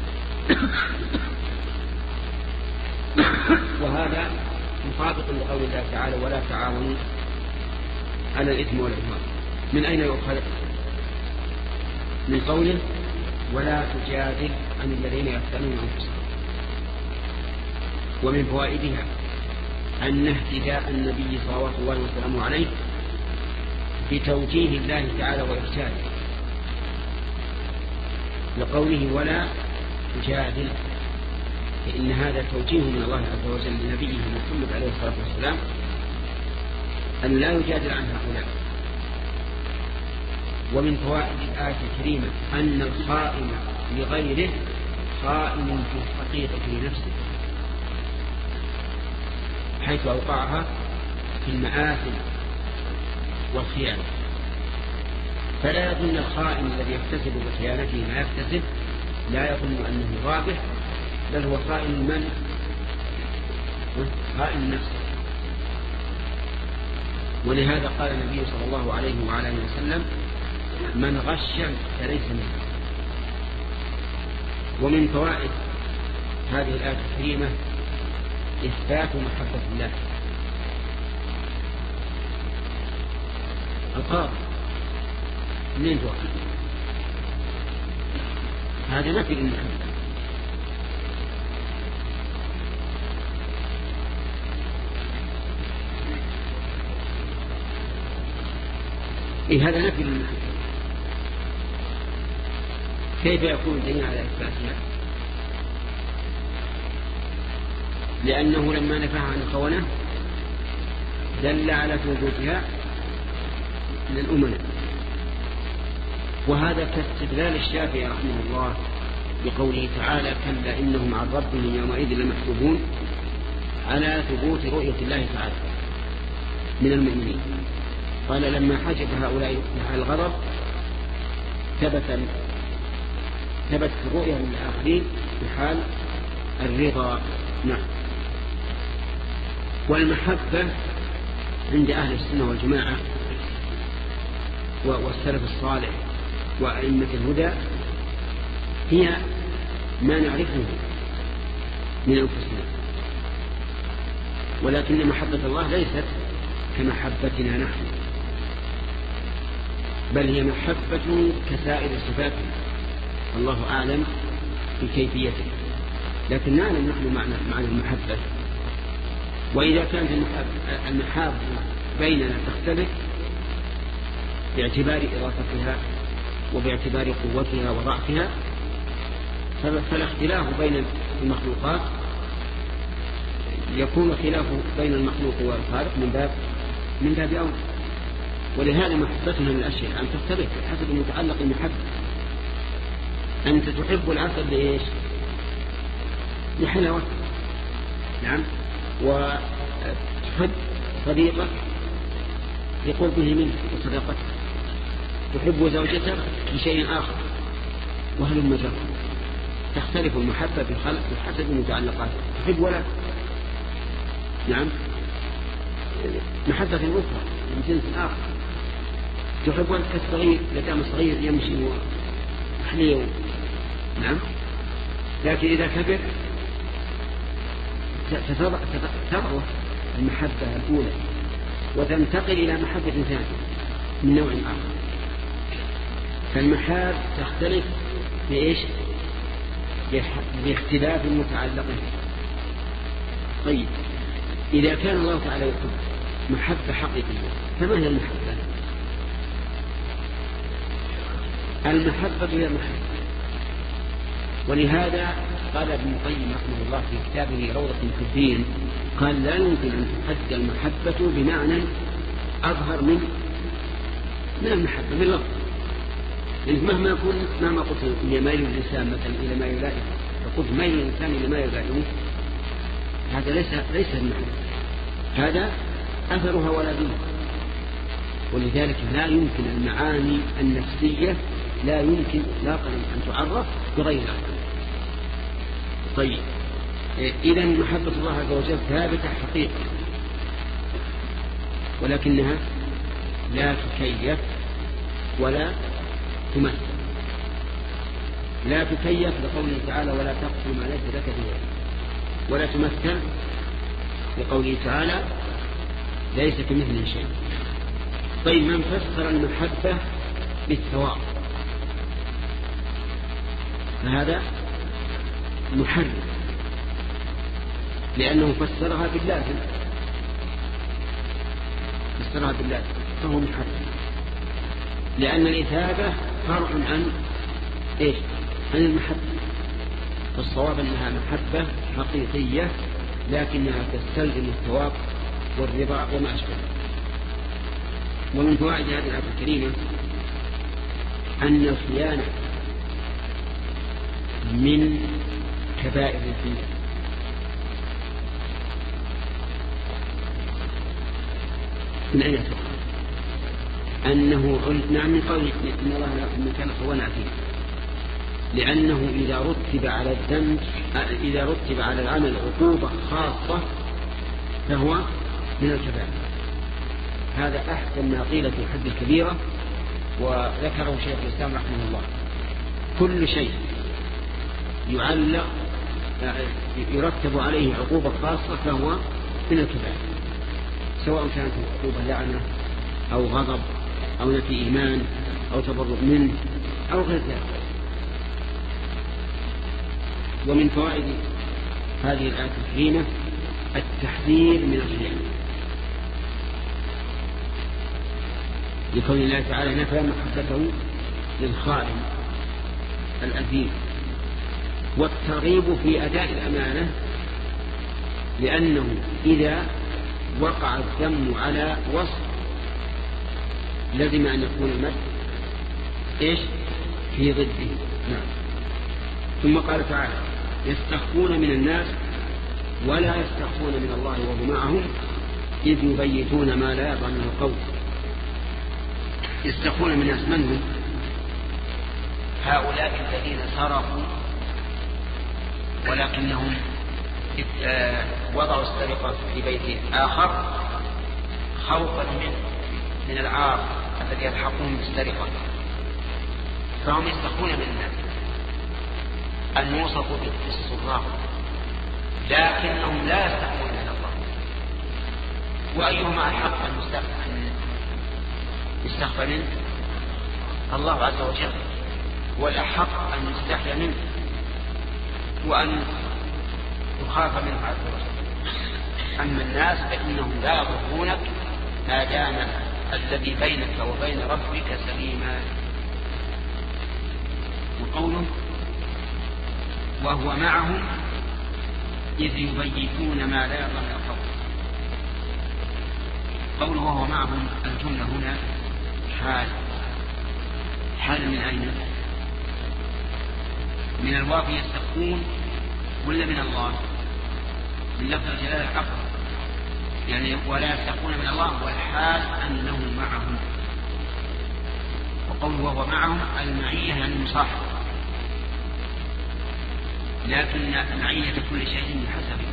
وهذا مطابق لقول الله تعالى ولا تعاونوا على الإثم والعدوان. من أين يؤخذ؟ من قوله ولا تجادل عن الذين يقتلون أنفسهم. ومن فوائدها أن اهتداء النبي صلى الله عليه وسلم عليه بتوجيه الله تعالى وإرشاده، لقوله ولا تجادل، فإن هذا توجيه من الله عز وجل لنبيه محمد عليه الصلاة والسلام أن لا يجادل عن هؤلاء. ومن فوائد الآية الكريمة أن الخائن لغيره خائن في الحقيقة لنفسه، حيث أوقعها في المآثم والخيانة. فلا يظن الخائن الذي يكتسب بخيانته ما يكتسب لا يظن أنه رابح، بل هو خائن من؟ خائن نفسه. ولهذا قال النبي صلى الله عليه وعلى اله وسلم من غش فليس منه. ومن فوائد هذه الآية الكريمة إثبات محبة الله. القاضي منين توقف؟ هذا نفي للمحبة. إيه هذا نفي للمحبة، كيف يكون الدليل على إثباتها؟ لأنه لما نفاها عن الخونة دل على ثبوتها للأمنة. وهذا كاستدلال الشافعي رحمه الله بقوله تعالى كلا إنهم عن ربهم يومئذ لمحجوبون، على ثبوت رؤية الله تعالى من المؤمنين. قال لما حجب هؤلاء على الغضب ثبت ثبت الرؤية من الآخرين في حال الرضا. نعم. والمحبة عند أهل السنة والجماعة والسلف الصالح وأئمة الهدى هي ما نعرفه من أنفسنا، ولكن محبة الله ليست كمحبتنا نحن، بل هي محبة كسائر صفاته، الله أعلم بكيفيته، لكن نعلم نحن معنى المحبة. وإذا كانت المحاب بيننا تختلف باعتبار إضافتها وباعتبار قوتها وضعفها، فالاختلاف بين المخلوقات يكون خلاف بين المخلوق والخالق من باب من باب أول. ولهذا محبتنا من الأشياء أن تختلف حسب المتعلق المحبة. أنت تحب العسل لإيش؟ لحلاوته، نعم، وتحب صديقك لقربه منه وصداقته، تحب زوجتك لشيء آخر، وهل المجرد تختلف المحبة في الخلق بحسب المتعلقات. تحب ولد، نعم، محبة أخرى من جنس آخر. تحب ولد كالصغير لدام الصغير يمشي وحليه، نعم، لكن إذا كبر تضعف المحبة الأولى وتنتقل إلى محبة ثانية من نوع آخر. فالمحاب تختلف بإيش؟ باختلاف المتعلقين. طيب، إذا كان الله تعالى يحب محبة حقيقية فما هي المحبة؟ المحبة هي المحبة. ولهذا قال ابن القيم رحمه الله في كتابه روضة المحبين، قال لا يمكن أن تحد المحبة بمعنى أظهر من من المحبة من لفظ. يعني مهما يكون مهما قلت هي ميل الإنسان مثلا إلى ما يلائمه، فقلت ميل الإنسان إلى ما يلائمه هذا ليس ليس المعنى، هذا أثرها ولا دون. ولذلك لا يمكن المعاني النفسية لا يمكن إطلاقا أن تعرف بغير العقل. طيب إذا محبة الله عز وجل ثابتة حقيقة، ولكنها لا تكيف ولا تمثل. لا تكيف لقوله تعالى ولا تقف ما ليس لك به، ولا تمثل لقوله تعالى ليس كمثله شيء. طيب من فسر المحبة بالثواب فهذا محرم، لأنه فسرها باللازم، فسرها باللازم فهو محرم، لأن الإثابة فرع عن إيش؟ عن المحبة. فالصواب أنها محبة حقيقية لكنها تستلزم الثواب والرضا وما أشبه. ومن فوائد هذه الآية الكريمة أن الخيانة من كبائر الذنوب. من أين تقول؟ أنه نعم من قول إن الله من كان خوانا عتيما، لأنه إذا رتب على الذنب إذا رتب على العمل عقوبة خاصة فهو من الكبائر. هذا أحسن ما قيل في حد الكبيرة، وذكره شيخ الإسلام رحمه الله. كل شيء يعلق يرتب عليه عقوبة خاصة فهو من الكبائر، سواء كانت عقوبة لعنة أو غضب أو نفي إيمان أو تبرؤ منه أو غير ذلك. ومن فوائد هذه الآية الكريمة التحذير من الخيانة، لقول الله تعالى نفى محبته للخائن الأثيم، والترغيب في أداء الأمانة، لأنه إذا وقع الذم على وصف لازم أن يكون المد إيش في ضده. نعم. ثم قال تعالى يستخفون من الناس ولا يستخفون من الله وهو معهم إذ يبيتون ما لا يرضى من القول. يستخفون من الناس من هم؟ هؤلاء الذين سرقوا ولكنهم وضعوا السرقة في بيت آخر خوفا منه من العار الذي يلحقهم بالسرقة، فهم يستخفون من الناس أن يوصفوا بالسراق، لكنهم لا يستخفون من الله. وأيهما الحق أن يستخفى منه؟ الله عز وجل، والأحق أن يستحيا منه وأن يخاف منه عز وجل. أما الناس فإنهم لا يضرونك ما دام الذي بينك وبين ربك سليما. وقوله وهو معهم إذ يبيتون ما لا يرضى من القول. قوله وهو معهم الجملة هنا حال. حال من أين؟ من الواقع يستخفون ولا من الله؟ من لفظ الجلالة الحق، يعني ولا يستخفون من الله والحال أنه معهم. وقوله وهو معهم المعية يعني المصاحبة، لكن معية كل شيء بحسبه.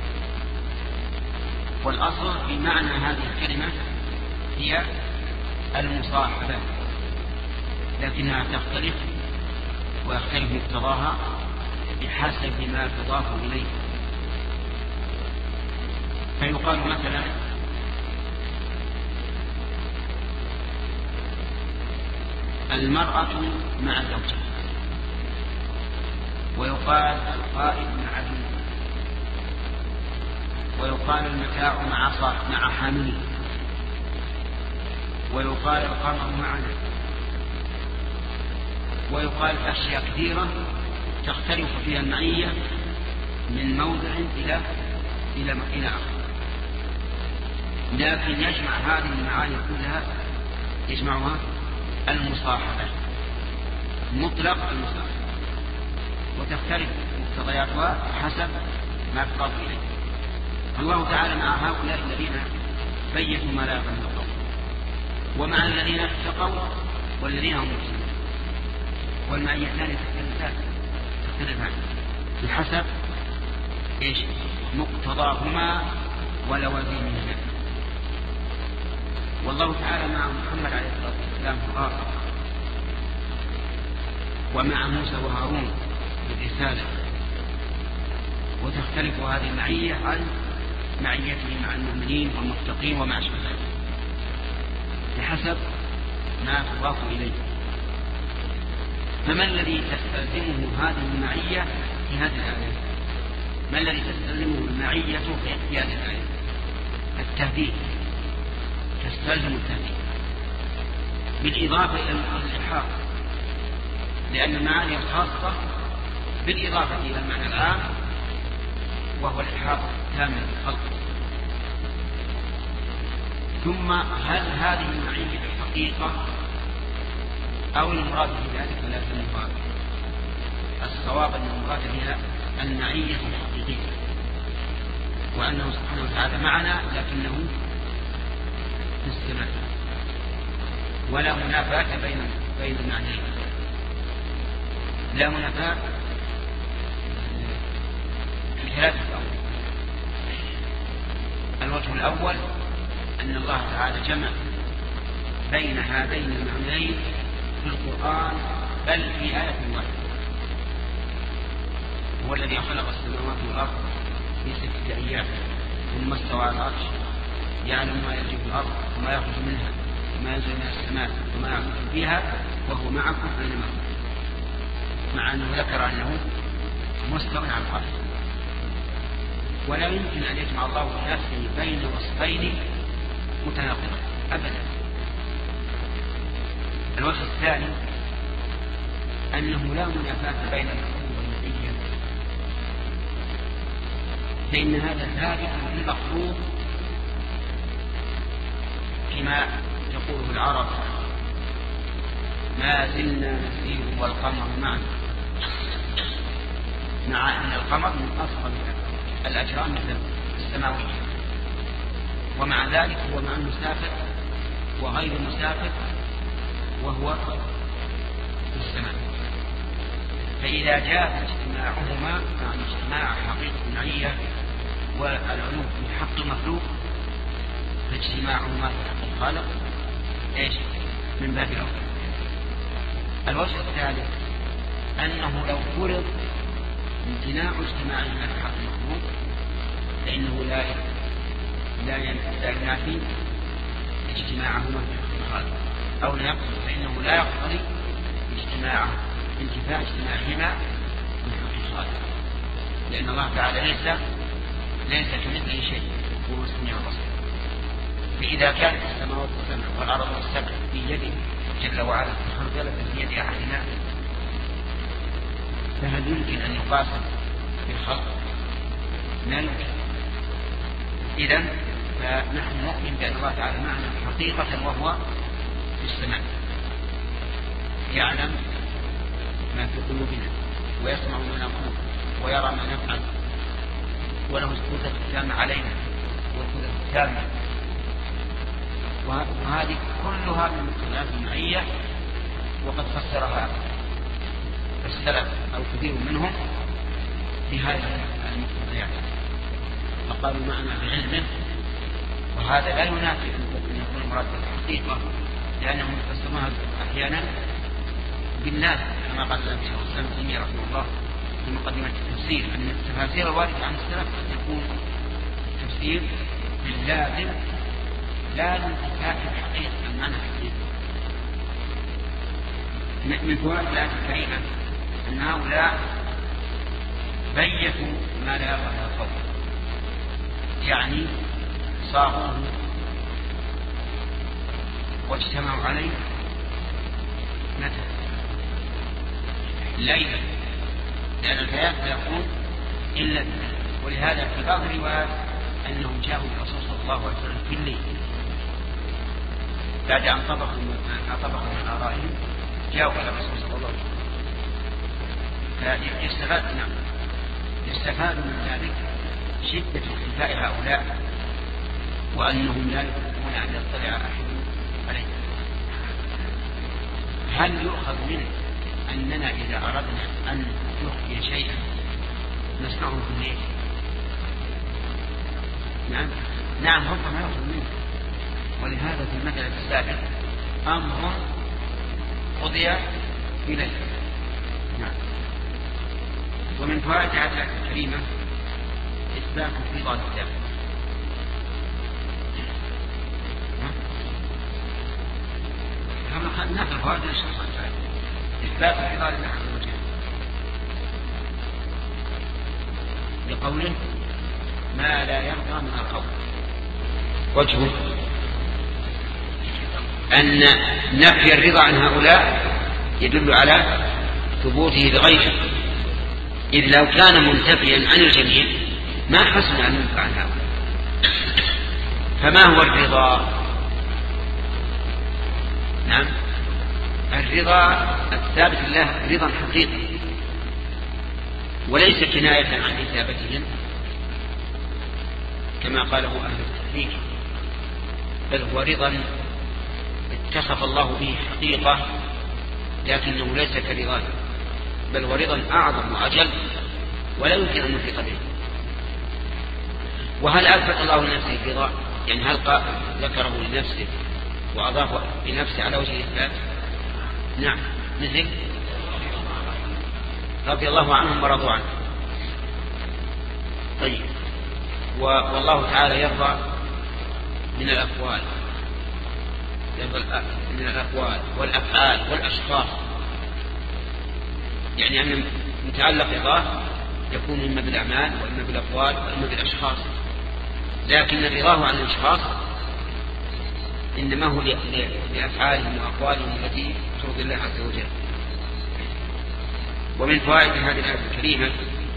والأصل في معنى هذه الكلمة هي المصاحبة، لكنها تختلف ويختلف مقتضاها بحسب ما تضاف إليه. فيقال مثلا المرأة مع زوجها، ويقال القائد مع ابنه، ويقال المتاع مع صاحب مع حامله، ويقال القمر معنا، ويقال أشياء كثيرة تختلف فيها المعية من موضع إلى إلى إلى آخر. لكن يجمع هذه المعاني كلها يجمعها المصاحبة، مطلق المصاحبة، وتختلف مقتضياتها حسب ما تضاف إليه. الله تعالى مع هؤلاء الذين بيتوا ما لا يفهم القول، ومع الذين اتقوا والذين هم مسلمون، والمعيتان تختلفان بحسب ايش مقتضاهما ولوازمهما. والله تعالى مع محمد عليه الصلاه والسلام قال ومع موسى وهارون بالرساله، وتختلف هذه المعيه عن معيته مع المؤمنين والمتقين ومع الشهداء بحسب ما تضاف اليه. فما الذي تستلزمه هذه المعيه في هذه الايه؟ ما الذي تستلزمه المعيه في هذه الايه؟ التهديد، تستلزم التهديد بالاضافه الى الالحاق، لان المعاني الخاصه بالاضافه الى المعنى العام وهو الالحاق التام بالخلق. ثم هل هذه المعيه حقيقه او المراد بذلك لا المراد؟ الصواب ان المراد بها المعيه الحقيقيه، وانه سبحانه وتعالى معنا لكنه في السماء، ولا منافاه بين بين المعنيين، لا منافاه في ثلاثه امور. الوجه الاول ان الله تعالى جمع بين هذين المعنيين في القرآن بل في آية واحدة. هو الذي خلق السماوات والأرض في ستة أيام ثم استوى على العرش يعلم ما يلج في الأرض وما يخرج منها وما ينزل من السماء وما يعبد فيها وهو معكم أينما كنتم، مع أنه ذكر أنه مستوى على العرش. ولا يمكن أن يجمع الله في نفسه بين وصفين متناقضين أبدا. الوجه الثاني أنه لا منافاة بين المخلوق والمعية، فإن هذا ثابت للمخلوق كما تقوله العرب ما زلنا نسير والقمر معنا، مع أن القمر من أصغر الأجرام السماوية، ومع ذلك هو مع المسافر وغير المسافر وهو في السماء. فإذا جاء اجتماعهما مع اجتماع حقيقة المعية والعلو في حق المخلوق فاجتماعهما في حق الخالق ايش من باب أولى. الوجه الثالث أنه لو فرض امتناع اجتماعهما في حق المخلوق فإنه لا لا ينافي اجتماعهما في حق الخالق، أو لا يقصد فإنه لا يقتضي اجتماع انتفاء اجتماعهما من حق الخالق، لأن الله تعالى ليس ليس كمثله شيء وهو السميع البصير. فإذا كانت السماوات والسبع والأرض والسبع في يده جل وعلا خردلة في يد أحدنا فهل يمكن أن يقاس بالخلق؟ لا يمكن. إذن فنحن نؤمن بأن الله تعالى معنا حقيقة وهو في السماء، يعلم ما في قلوبنا ويسمع ما نقول ويرى ما نفعل، وله القدرة التامة علينا والقدرة التامة. وهذه كلها من مقتضيات المعية، وقد فسرها السلف أو كثير منهم بهذه المقتضيات، فقالوا معنا بعلمه، وهذا لا ينافي أن يكون المراد بالحقيقة، لأنهم يفسرونها أحيانا بالله كما قال النبي صلى الله عليه وسلم رحمه الله في مقدمة التفسير أن التفاسير الواردة عن السلف تكون تفسير باللازم لا لانتفاء الحقيقة المعنى الحقيقي. من فوائد الآية الكريمة أن هؤلاء بيتوا ما لا يرضى القول، يعني صاغوه واجتمعوا عليه متى؟ ليلا، لأن الآيات لا يقول إلا بالليل. ولهذا في بعض الروايات أنهم جاءوا الرسول صلى الله عليه وسلم في الليل بعد أن طبقوا من آرائهم، جاءوا إلى الرسول صلى الله عليه وسلم. فيستفاد نعم يستفاد من ذلك شدة اختفاء هؤلاء وأنهم لا يحبون أن يطلع أحد عليه. هل يؤخذ منه أننا إذا أردنا أن نخفي شيئا نصنعه في الليل؟ نعم نعم ربما يؤخذ منه. ولهذا في المثل السابق أمر قضي في ليل. نعم. ومن فوائد هذه الآية الكريمة إثبات رضا الله. كما خلنا في فوائد الشخص إثبات رضا الله عز وجل لقوله ما لا يرضى من القول. وجهه أن نفي الرضا عن هؤلاء يدل على ثبوته بغيره، إذ لو كان منتفيا عن الجميع ما حسن أن ينفع عن هؤلاء. فما هو الرضا؟ نعم الرضا الثابت لله رضا حقيقي وليس كناية عن إثابتهم كما قاله أهل التحقيق، بل هو رضا اتصف الله به حقيقة لكنه ليس كرضاه، بل هو رضا أعظم وأجل ولا يمكن أن نفرط به. وهل أثبت الله لنفسه الرضا؟ يعني هل ذكره لنفسه وأضاف لنفسه على وجه الإثبات؟ نعم مثل رضي الله عنهم ورضوا عنه. طيب والله تعالى يرضى من الأقوال من الأقوال والأفعال والأشخاص، يعني أن متعلق رضاه يكون إما بالأعمال وإما بالأقوال وإما بالأشخاص، لكن رضاه عن الأشخاص إنما هو لأفعالهم وأقوالهم التي ترضي الله عز وجل. ومن فوائد هذه الآية الكريمة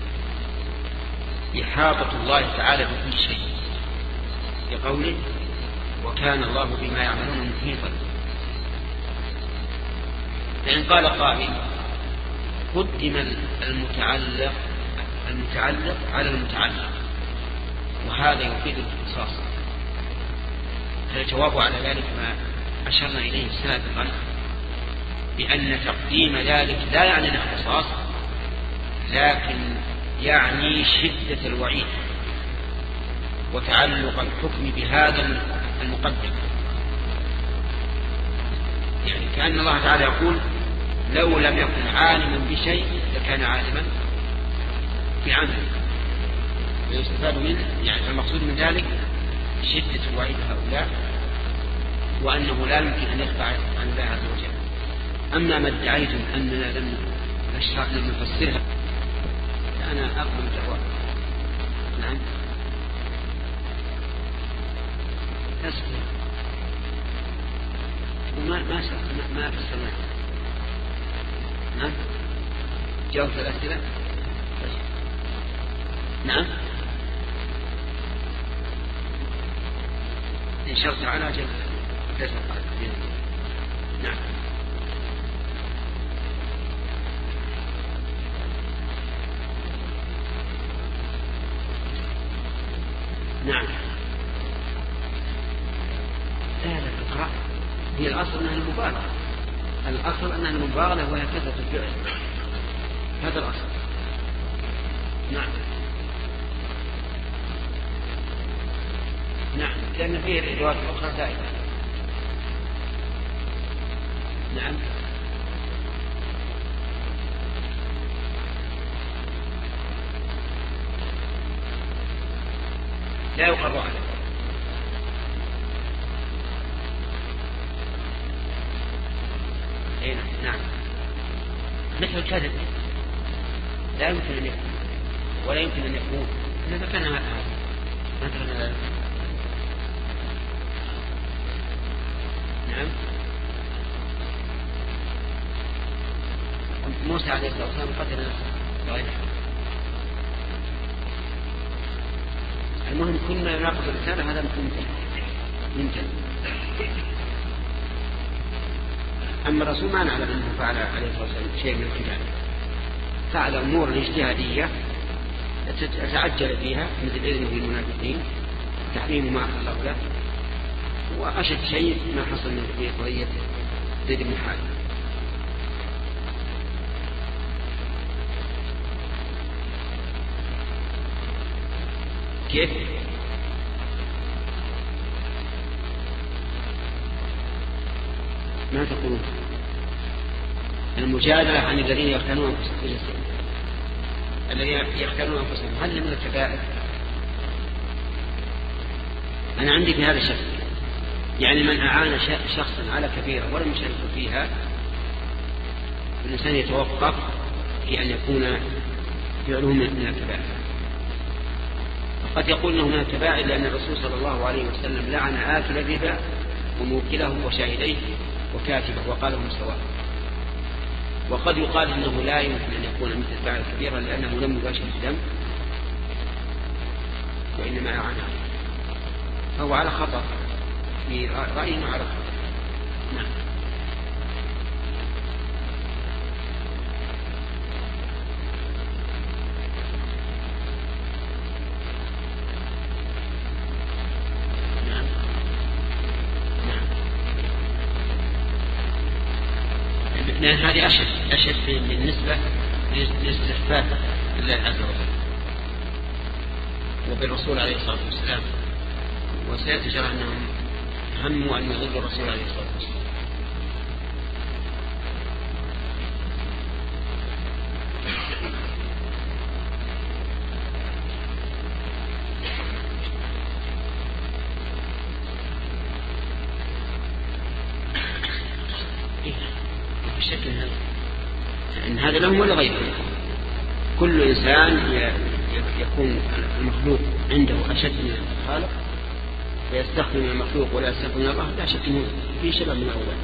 إحاطة الله تعالى بكل شيء لقوله وكان الله بما يعملون محيطا. فإن قال قائل قدم المتعلق المتعلق على المتعلق وهذا يفيد الاختصاص، فالجواب على ذلك ما أشرنا إليه سابقا بأن تقديم ذلك لا يعني الاختصاص لكن يعني شدة الوعيد وتعلق الحكم بهذا المقدم. يعني كأن الله تعالى يقول لو لم يكن عالما بشيء لكان عالما بعمل، ويستفاد منه يعني المقصود من ذلك شدة الوعيد هؤلاء وأنه لا يمكن أن يخفى عن الله عز وجل. أما ما ادعيتم أننا لم نفسرها فأنا أقبل الجواب. نعم أسفل وما ما ما ما فسرنا. نعم جاوبت الأسئلة. نعم إن شاء الله تعالى جل تسمع. نعم نعم لا لا تقرأ هي الأصل أنها المبالغة، الأصل أنها المبالغة وهي كثرة الفعل، هذا الأصل. نعم نعم لأن فيه الإدوات الأخرى زائدة. نعم لا يقر عليه. اي نعم مثل الكذب لا يمكن ان يكون ولا يمكن ان يكون اذا كان هذا مثلا. نعم موسى عليه الصلاه والسلام قتل نفسه بغير حق. المهم كل ما يناقض الرسالة هذا ممكن ممكن. أما الرسول ما نعلم أنه فعل عليه الصلاة والسلام شيء من الكتاب، فعل أمور اجتهادية تتعجل فيها مثل إذن في المنافقين تحريم ما أحل الله له. وأشد شيء ما حصل في قضية زيد بن حارثة. كيف؟ ما تقولون؟ المجادلة عن الذين يختنون أنفسهم، الذين يختنون أنفسهم هل من الكبائر؟ أنا عندي في هذا الشك، يعني من أعان شخصا على كبيرة ولم يشارك فيها، الإنسان يتوقف في أن يكون فعله من الكبائر. قد يقول انه من الكبائر لأن الرسول صلى الله عليه وسلم لعن آكل الربا وموكله وشاهديه وكاتبه وقالهم سواء. وقد يقال انه لا يمكن ان يكون مثل الفاعل كبيرا لأنه لم يباشر الدم وإنما أعانه، فهو على خطأ في رأيه على خطأ. نعم. لأن هذه أشد أشد بالنسبة لاستخفاف الله عز وجل وبالرسول عليه الصلاة والسلام، وسيتجرى أنهم هموا أن يضلوا الرسول عليه الصلاة والسلام. إن هذا لهم ولا غيرهم. كل إنسان يكون المخلوق عنده أشد من الخالق ويستخدم المخلوق ولا يستخدم الله، لا شك أنه في شبه من الأول.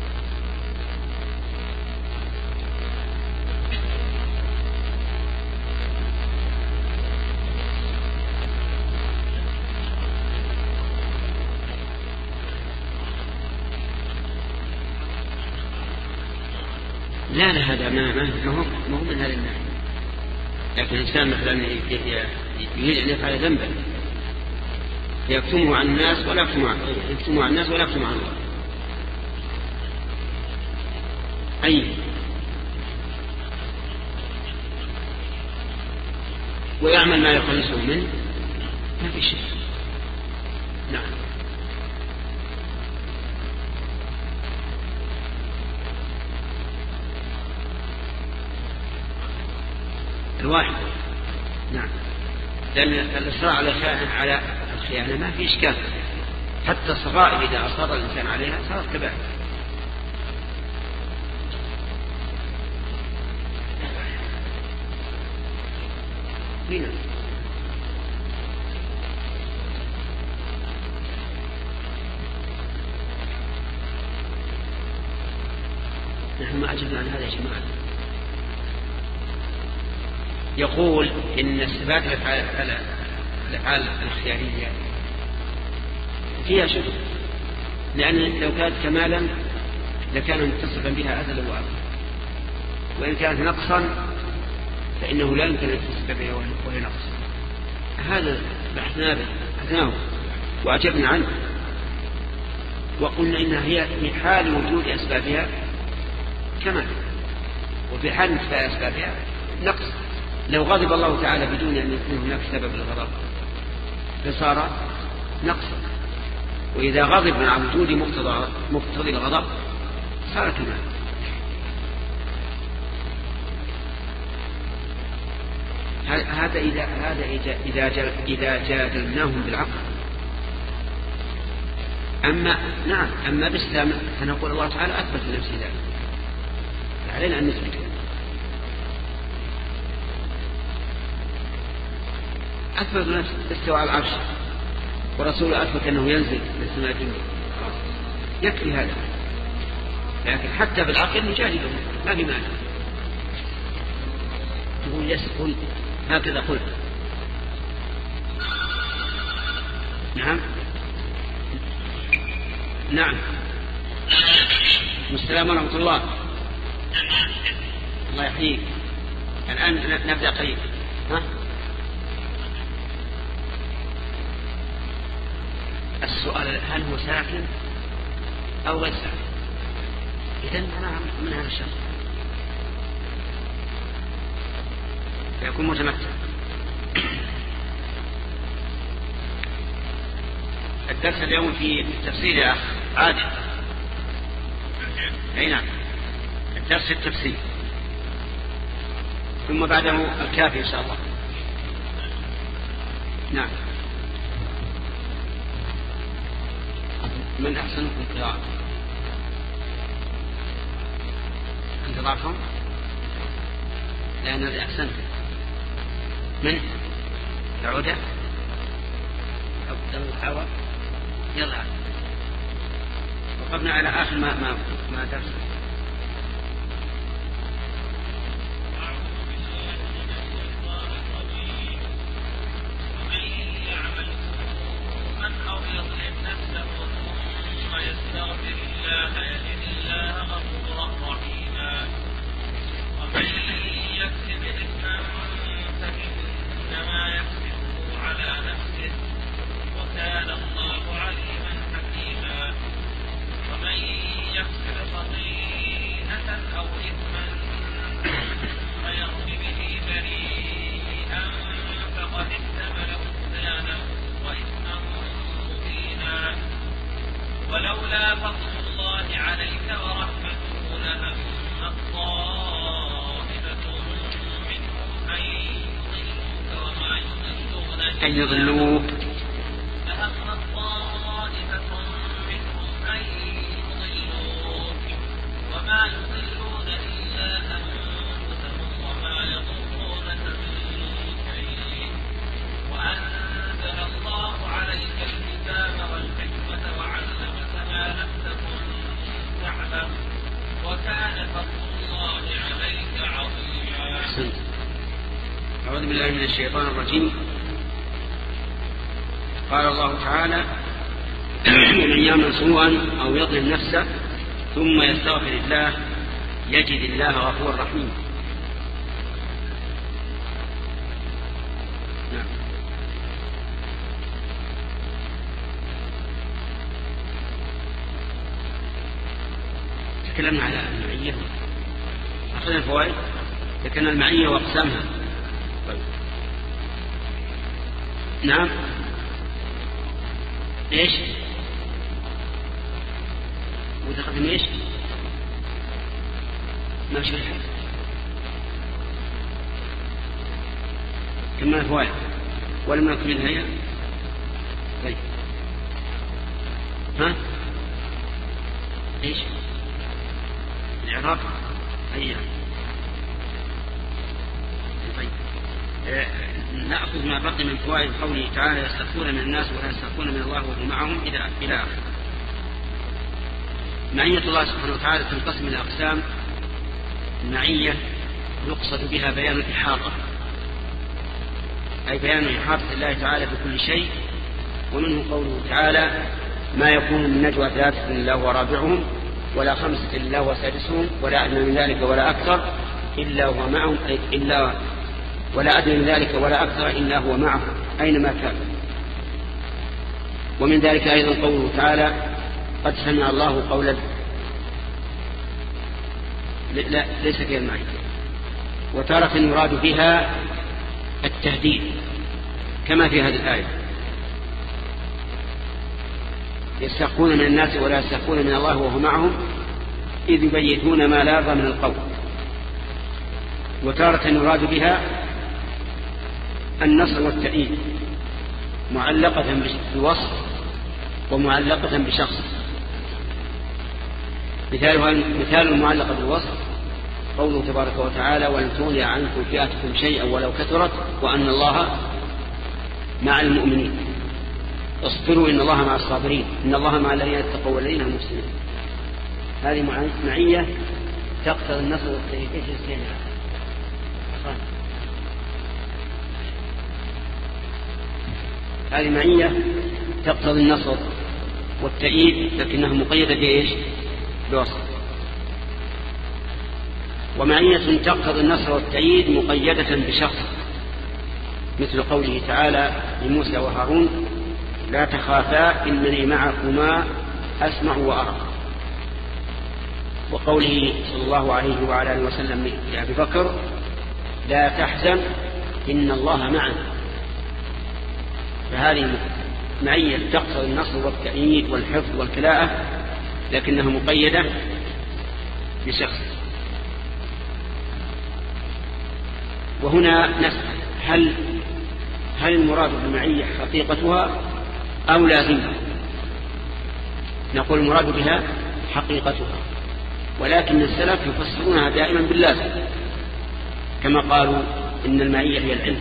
لا لا هذا ما ما ما هو من هذا النوع. لكن الإنسان مثلا يريد أن يفعل ذنبا يكتمه عن الناس ولا يكتمه عن يكتمه عن الناس ولا يكتمه عن الله. أي ويعمل ما يخلصه منه ما في شيء. نعم. الواحد. نعم. لأن الإصرار على على الخيانة ما في إشكال، حتى الصغائر إذا أصر الإنسان عليها صارت كبائر. هنا نحن ما أجبنا عن هذا يا جماعة. يقول إن صفات الأفعال الخيارية فيها شبه، لأن لو كانت كمالا لكان متصفا بها أزل وأبد، وإن كانت نقصا فإنه لا يمكن أن يتصف بها وهي نقص. هذا بحثنا به بحثناه وأجبنا عنه وقلنا إنها هي في حال وجود أسبابها كمال، وفي حال انتفاء أسبابها نقص. لو غضب الله تعالى بدون أن يكون هناك سبب للغضب فصار نقصا، وإذا غضب مع وجود مقتضى مقتضي الغضب صار كمال. هذا إذا هذا إذا إذا جادلناهم بالعقل. أما نعم أما بالسلام فنقول الله تعالى أثبت لنفسه ذلك، علينا أن نثبته. أثبت نفسه استوى على العرش، ورسوله أثبت أنه ينزل من السماء الدنيا، يكفي هذا. لكن حتى بالعقل نجادله ما في معنى. تقول يس قل هكذا قل. نعم نعم. السلام ورحمة الله. الله يحييك. الآن نبدأ قريب. ها السؤال هل هو ساكن أو غير ساكن؟ إذن أنا من هذا الشرط فيكون متمتع. الدرس اليوم في التفسير يا أخ عادل. أي نعم، الدرس التفسير، ثم بعده الكافي إن شاء الله. نعم. من أحسنكم قراءة؟ أنت ضعفهم؟ لأن الذي أحسنت من العودة أو الحوى. يلا وقفنا على آخر ما ما ما درس. ولولا فضل الله عليك ورحمته لهم طائفة منهم أن يضلوك وما يضلون أن يضلوك لهم طائفة منهم أن يضلوك وما يضلون إلا أنفسهم وما يضرونك من شيء وأنزل الله عليك الكتاب والحكمة وعلمك ما لم تكن تعلم وكان فضل الله عليك عظيما. أحسنت. أعوذ بالله من الشيطان الرجيم. قال الله تعالى: ومن يعمل سوءا أو يظلم نفسه ثم يستغفر الله يجد الله غفورا رحيما. نعم. تكلمنا على المعية، أخذنا الفوائد، ذكرنا المعية وأقسامها. طيب. نعم. ايش؟ وتقدم ايش؟ ما شو الحال؟ كما الفوائد ولم نكملها هي. طيب. ها؟ ايش؟ الإعراب. أي. طيب. آه نأخذ ما بقي من فوائد قوله تعالى: يستخفون من الناس ولا يستخفون من الله وهو معهم إلى إلى آخره. معية الله سبحانه وتعالى تنقسم إلى أقسام. المعية يقصد بها بيان الإحاطة، أي بيان إحاطة الله تعالى بكل شيء، ومنه قوله تعالى: ما يكون من نجوى ثلاثة إلا هو رابعهم ولا خمسة إلا هو سادسهم ولا أدنى من ذلك ولا أكثر إلا هو معهم إلا ولا أدنى من ذلك ولا أكثر إلا هو معهم أينما كان. ومن ذلك أيضا قوله تعالى: قد سمع الله قولا. لا ليس فيها المعية. وتارة يراد بها التهديد كما في هذه الآية: يستخفون من الناس ولا يستخفون من الله وهو معهم إذ يبيتون ما لا يرضى من القول. وتارة يراد بها النصر والتأييد معلقة بالوصف ومعلقة بشخص. مثال المعلقة بالوصف قوله تبارك وتعالى: ولن تغني عنكم فئتكم شيئا ولو كثرت وأن الله مع المؤمنين اصبروا إن الله مع الصابرين إن الله مع الذين اتقوا والذين هم محسنون. هذه معية تقتضي النصر والتأييد. ايش الكلمة؟ هذه معية تقتضي النصر والتأييد لكنها مقيدة بإيش؟ بوصف. ومعية تقتضي النصر والتأييد مقيدة بشخص، مثل قوله تعالى لموسى وهارون: لا تخافا إنني معكما أسمع وأرى. وقوله صلى الله عليه وعلى آله وسلم لأبي بكر لا تحزن إن الله معنا. فهذه معية تقتضي النصر والتأييد والحفظ والكلاءة، لكنها مقيدة بشخص. وهنا نسأل هل هل المراد بالمعية حقيقتها أو لازمها؟ نقول المراد بها حقيقتها، ولكن السلف يفسرونها دائما باللازم، كما قالوا إن المعية هي العلم،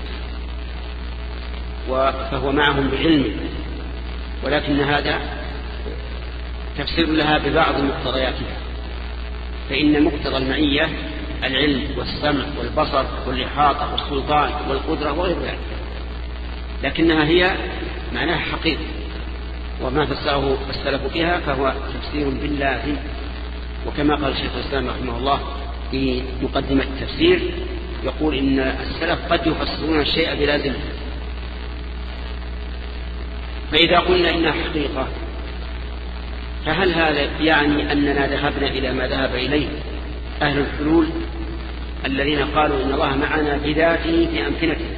فهو معهم بعلمه، ولكن هذا تفسير لها ببعض مقتضياتها. فإن مقتضى المعية العلم والسمع والبصر والإحاطة والسلطان والقدرة وغير ذلك، لكنها هي معناها حقيقة، وما فسره السلف بها فهو تفسير باللازم. وكما قال شيخ الإسلام رحمه الله في مقدمة التفسير يقول إن السلف قد يفسرون الشيء بلازمه. فإذا قلنا إنها حقيقة فهل هذا يعني أننا ذهبنا إلى ما ذهب إليه أهل الحلول الذين قالوا إن الله معنا بذاته في أمكنته؟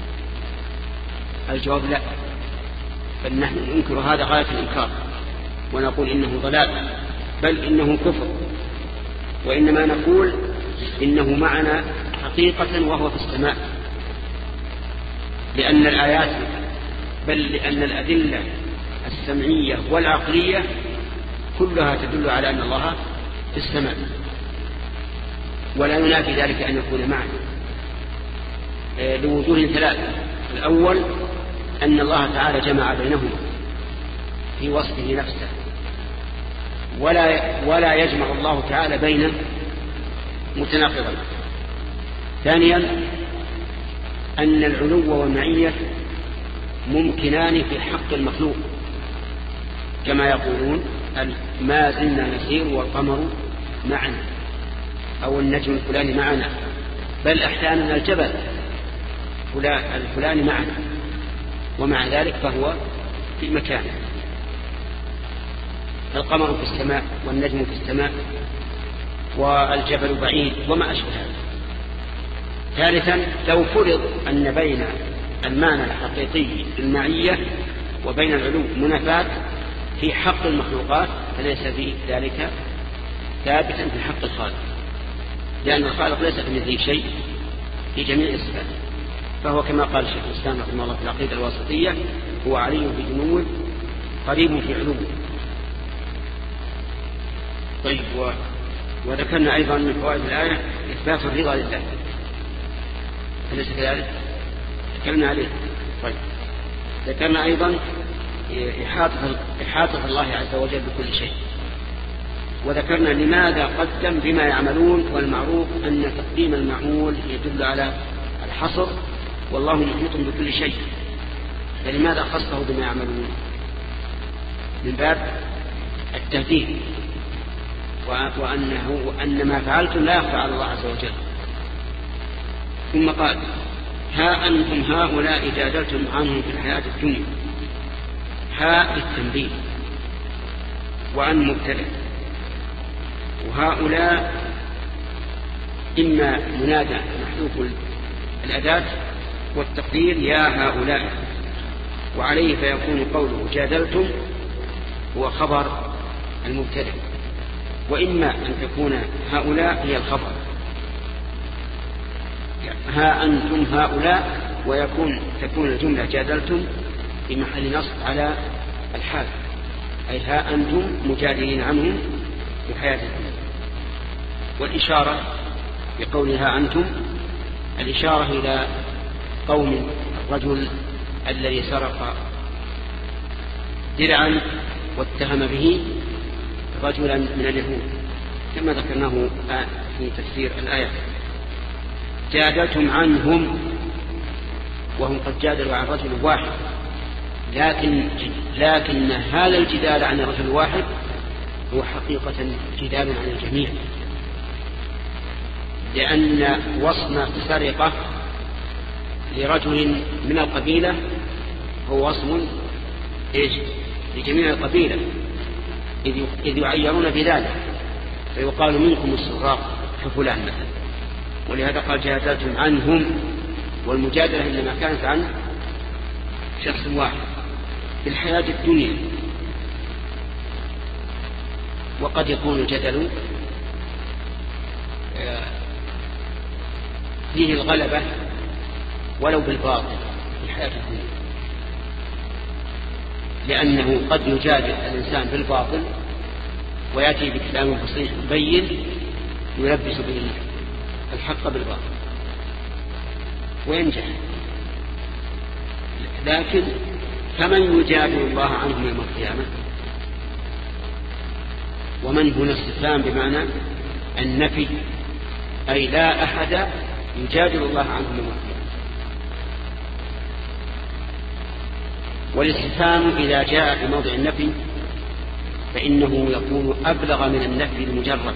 الجواب لا، بل نحن ننكر هذا غاية الإنكار ونقول إنه ضلال، بل إنه كفر. وإنما نقول إنه معنا حقيقة وهو في السماء، لأن الآيات بل لأن الأدلة السمعية والعقلية كلها تدل على أن الله في السماء، ولا ينافي ذلك أن يكون معنا لوجوه ثلاثة. الأول أن الله تعالى جمع بينهما في وصفه نفسه، ولا ولا يجمع الله تعالى بين متناقضين. ثانيا أن العلو والمعية ممكنان في حق المخلوق، كما يقولون ما زلنا نسير والقمر معنا، أو النجم الفلاني معنا، بل أحيانا الجبل الفلاني معنا، ومع ذلك فهو في مكانه. القمر في السماء والنجم في السماء والجبل بعيد وما أشبه هذا. ثالثا لو فرض أن بين المعنى الحقيقي المعية وبين العلو منافاة في حق المخلوقات فليس في ذلك ثابتا في حق الخالق، لأن الخالق ليس كمثله شيء في جميع الصفات، فهو كما قال شيخ الإسلام رحمه الله في العقيدة الواسطية هو علي في جنوه قريب في علوه. طيب و... وذكرنا أيضا من فوائد الآية إثبات الرضا لله، أليس كذلك؟ ذكرنا عليه. طيب ذكرنا أيضا إحاطة, إحاطة الله عز وجل بكل شيء، وذكرنا لماذا قدم بما يعملون، والمعروف أن تقديم المعمول يدل على الحصر، والله محيط بكل شيء، فلماذا خصه بما يعملون؟ من باب التهديد، وأنه وأن ما فعلتم لا يخفى على الله عز وجل. ثم قال ها أنتم هؤلاء جادلتم عنهم في الحياة الدنيا، ها التنبيه وأن مبتدأ، وهؤلاء إما منادى محذوف الأداة والتقدير يا هؤلاء، وعليه فيكون قوله جادلتم هو خبر المبتدأ، وإما أن تكون هؤلاء هي الخبر، ها أنتم هؤلاء، ويكون تكون الجملة جادلتم في محل نصب على الحال، أي ها أنتم مجادلين عنهم في حياة الدنيا. والإشارة بقولها أنتم الإشارة إلى قوم الرجل الذي سرق درعا واتهم به رجلا من اليهود، كما ذكرناه في تفسير الآية. جادلتم عنهم وهم قد جادلوا عن رجل واحد، لكن لكن هذا الجدال عن الرجل الواحد هو حقيقة جدال عن الجميع، لأن وصم السرقة لرجل من القبيلة هو وصم إيش لجميع القبيلة، إذ يعيرون بذلك، فيقال منكم السراق كفلان مثلا. ولهذا قال جادلتم عنهم، والمجادلة إنما كانت عن شخص واحد في الحياة الدنيا. وقد يكون الجدل فيه الغلبة ولو بالباطل في الحياة الدنيا، لأنه قد يجادل الإنسان بالباطل ويأتي بكلام فصيح بين يلبس به الحق بالباطل وينجح. لكن فمن يجادل الله عنهم يوم القيامة، ومن هنا استفهام بمعنى النفي، أي لا أحد يجادل الله عنهم يوم القيامة. والاستفهام إذا جاء في موضع النفي فإنه يكون أبلغ من النفي المجرد،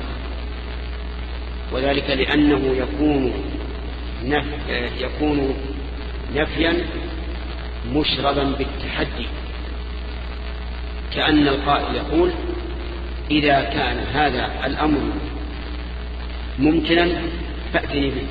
وذلك لأنه يكون نف... يكون نفيا مشربا بالتحدي، كأن القائل يقول إذا كان هذا الأمر ممكنا فأتني به.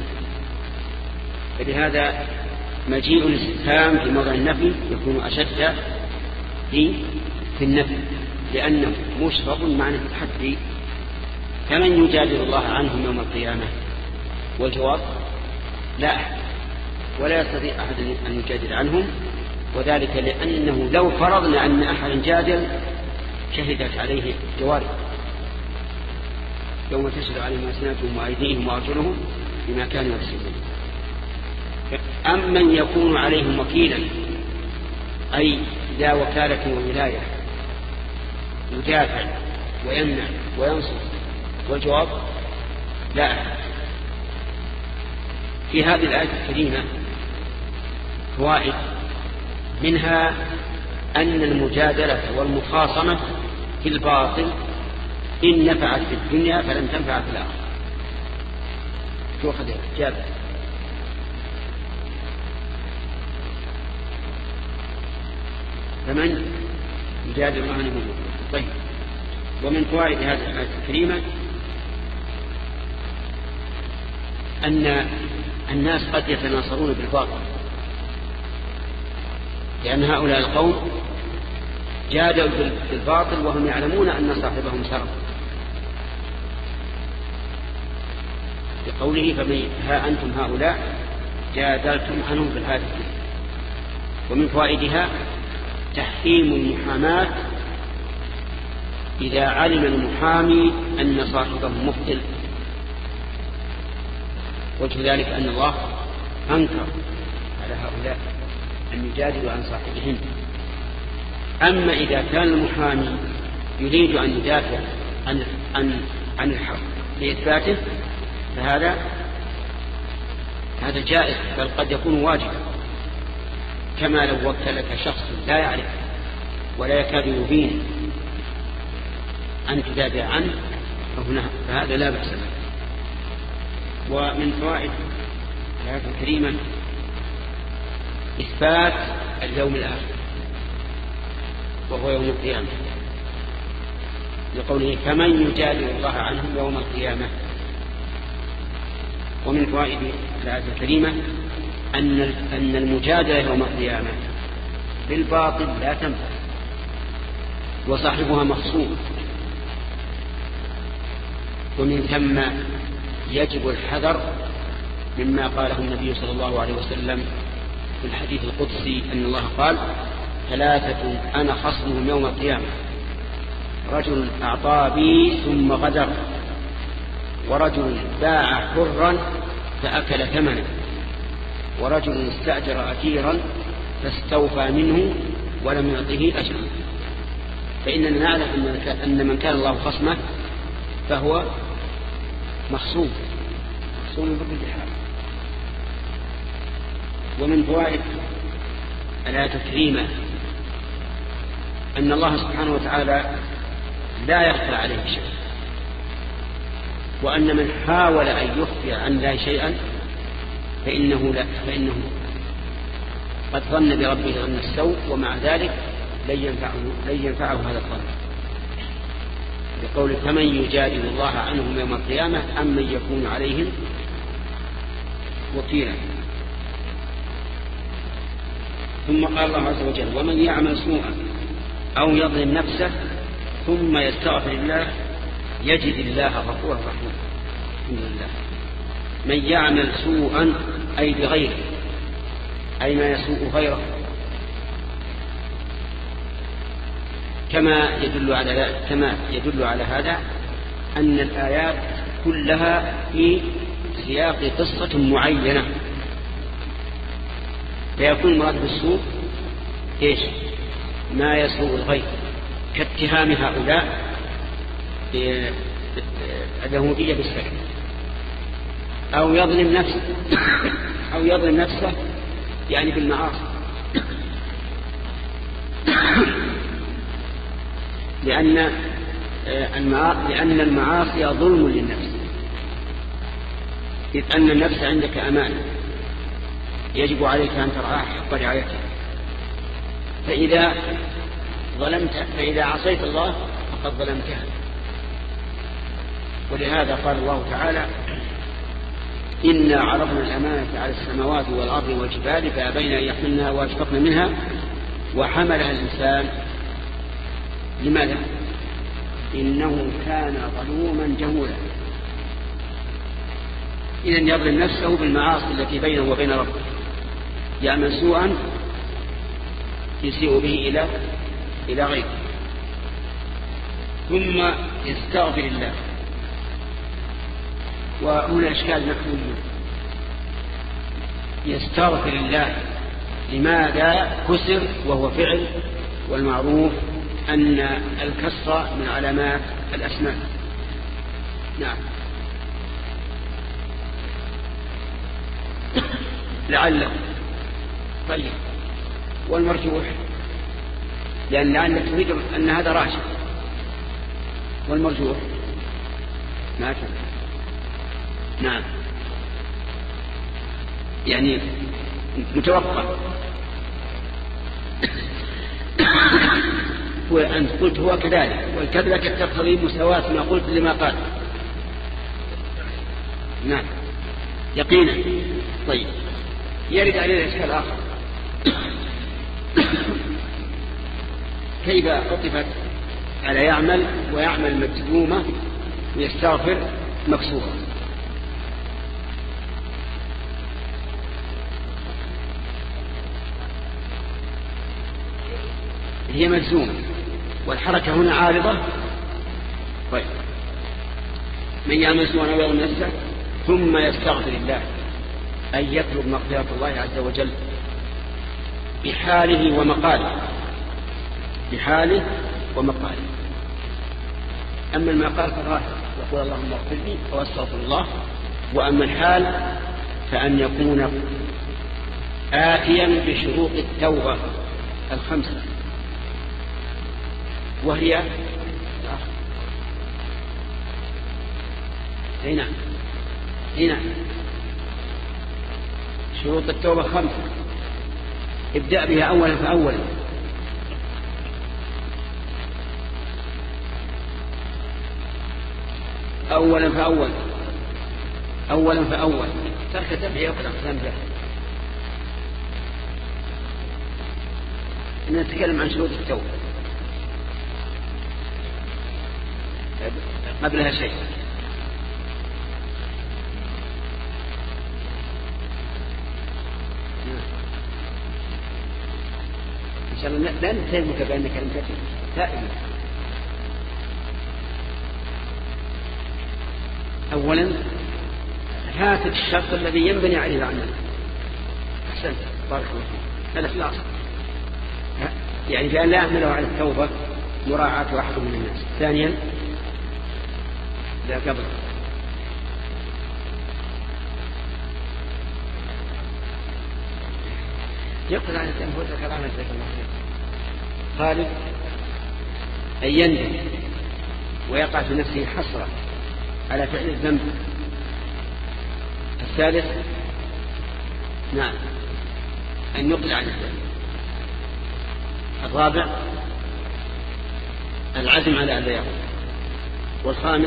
فلهذا مجيء الاستفهام في موضع النفي يكون أشد في في النفي، لأنه مشرب معنى التحدي. فمن يجادل الله عنهم يوم القيامة؟ والجواب لا أحد، ولا يستطيع أحد أن يجادل عنهم، وذلك لأنه لو فرضنا أن أحدا جادل شهدت عليه جوارح يوم تشهد عليهم ألسنتهم وأيديهم وأرجلهم بما كانوا يكسبون. أمن يكون عليهم وكيلا، أي ذا وكالة وولاية يدافع ويمنع وينصر، والجواب لا أحد. في هذه الآية الكريمة فوائد، منها أن المجادلة والمخاصمة في الباطل إن نفعت في الدنيا فلن تنفع في الآخرة. تؤخذ جاب فمن يجادل الله عنه. طيب، ومن فوائد هذه الآية الكريمة أن الناس قد يتناصرون بالباطل، لأن هؤلاء القوم جادلوا بالباطل وهم يعلمون أن صاحبهم سرق، بقوله فمن ها أنتم هؤلاء جادلتم عنهم في الآية. ومن فوائدها تحكيم المحاماة إذا علم المحامي أن صاحبه مبطل، وجه ذلك أن الله أنكر على هؤلاء أن يجادلوا عن صاحبهم. أما إذا كان المحامي يريد أن يدافع عن عن عن الحق لإثباته فهذا هذا جائز، بل قد يكون واجبا، كما لو وكلك شخص لا يعرف ولا يكاد يبين أن تدافع عنه فهنا فهذا لا بأس به. ومن فوائد الآية الكريمة إثبات اليوم الآخر وهو يوم القيامة، لقوله فمن يجادل الله عنهم يوم القيامة. ومن فوائد الآية الكريمة أن أن المجادلة يوم القيامة بالباطل لا تنفع وصاحبها مخصوم، ومن ثم يجب الحذر مما قاله النبي صلى الله عليه وسلم في الحديث القدسي أن الله قال ثلاثة أنا خصمهم يوم القيامة: رجل أعطى بي ثم غدر، ورجل باع حرا فأكل ثمنه، ورجل استأجر أجيرا فاستوفى منه ولم يعطه أجرا. فإننا نعلم أن من كان الله خصمه فهو مخصوم مخصوم بكل حال. ومن فوائد الآية الكريمة أن الله سبحانه وتعالى لا يخفى عليه شيء، وأن من حاول أن يخفي عن الله شيئا فإنه لا فإنه قد ظن بربه ظن السوء، ومع ذلك لن ينفعه, لن ينفعه هذا الظن، بقول فمن يجادل الله عنهم يوم القيامة أم من يكون عليهم وكيلا. ثم قال الله عز وجل ومن يعمل سوءا أو يظلم نفسه ثم يستغفر الله يجد الله غفورا رحيما. الحمد لله. من يعمل سوءا أي بغيره، أي ما يسوء غيره، كما يدل على كما يدل على هذا أن الآيات كلها في سياق قصة معينة، فيكون المراد بالسوء إيش؟ ما يسوء الغير، كاتهام هؤلاء اليهودية بالسحر، أو يظلم نفسه أو يظلم نفسه يعني بالمعاصي، لأن لأن المعاصي ظلم للنفس، إذ أن النفس عندك أمانة يجب عليك أن ترعاها حق رعايتها، فإذا ظلمت فإذا عصيت الله فقد ظلمتها. ولهذا قال الله تعالى إنا عرضنا الأمانة على السماوات والأرض والجبال فأبين أن يحملنها وأشفقن منها وحملها الإنسان. لماذا؟ إنه كان ظلوما جهولا. إذن يظلم نفسه بالمعاصي التي بينه وبين ربه، يعمل سوءا يسيء به إلى إلى غيره، ثم يستغفر الله. وهنا إشكال نحوي، يستغفر الله لماذا كسر وهو فعل، والمعروف أن الكسر من علامات الأسماء. نعم. لعله. طيب، والمرجوح لأن لعله تريد أن هذا راجح، والمرجوح ما كان. نعم، يعني متوقع. وأنت قلت هو كذلك، والكذلك تقتضي مساواة ما قلت لما قال. نعم يقينا. طيب، يرد علينا إشكال آخر، كيف عطفت على يعمل ويعمل مجزومة ويستغفر مكسورة؟ هي مجزومة والحركة هنا عارضة. طيب، من يعمل سوءا أو يظلم نفسه ثم يستغفر الله أن يطلب مغفرة الله عز وجل بحاله ومقاله، بحاله ومقاله. أما المقال فظاهر يقول اللهم اغفر لي واستغفر الله، وأما الحال فأن يكون آتيا بشروط التوبة الخمسة، وهي هنا هنا شروط التوبة خمسة، ابدأ بها أولا فأولا. أولا فأولا أولا فأولا ترك تبعي وقد أقسام بها. نتكلم عن شروط التوبة قبلها شيء. إن شاء الله لا نتهمك بأنك لم تتب تائب. أولا هات الشرط الذي ينبني عليه العمل. أحسنت، بارك الله فيك. الإخلاص، يعني بأن لا يحمله على التوبة مراعاة واحد من الناس. ثانيا لا قبل يقضي عن التنفوذ كلامه جزاك الله خير. خالد أن يندم ويقع في نفسه حسرة على فعل الذنب. الثالث نعم أن يقلع عن الذنب. الرابع العزم على ألا يعود. والخامس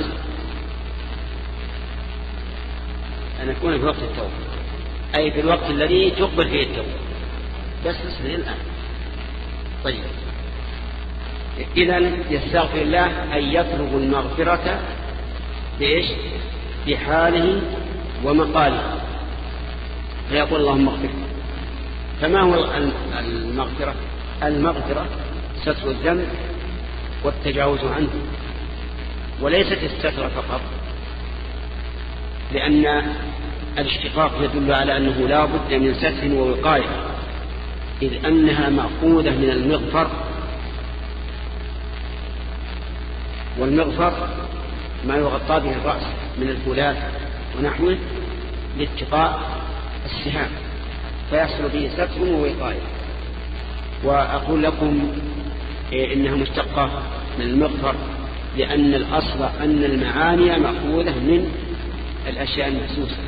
أن يكون في وقت التوبة، أي في الوقت الذي تقبل فيه التوبة، بس اصبر الآن. طيب، إذن يستغفر الله أن يطلب المغفرة بإيش؟ بحاله ومقاله، فيقول اللهم اغفر. فما هو المغفرة؟ المغفرة ستر الذنب والتجاوز عنه، وليست الستر فقط، لأن الاشتقاق يدل على أنه لا بد من ستر ووقاية، إذ أنها مأخوذة من المغفر، والمغفر ما يغطى به الرأس من الفولاذ ونحوه لاتقاء السهام، فيحصل به ستر ووقاية. وأقول لكم إنها مشتقة من المغفر، لأن الأصل أن المعاني مأخوذة من الأشياء المحسوسة،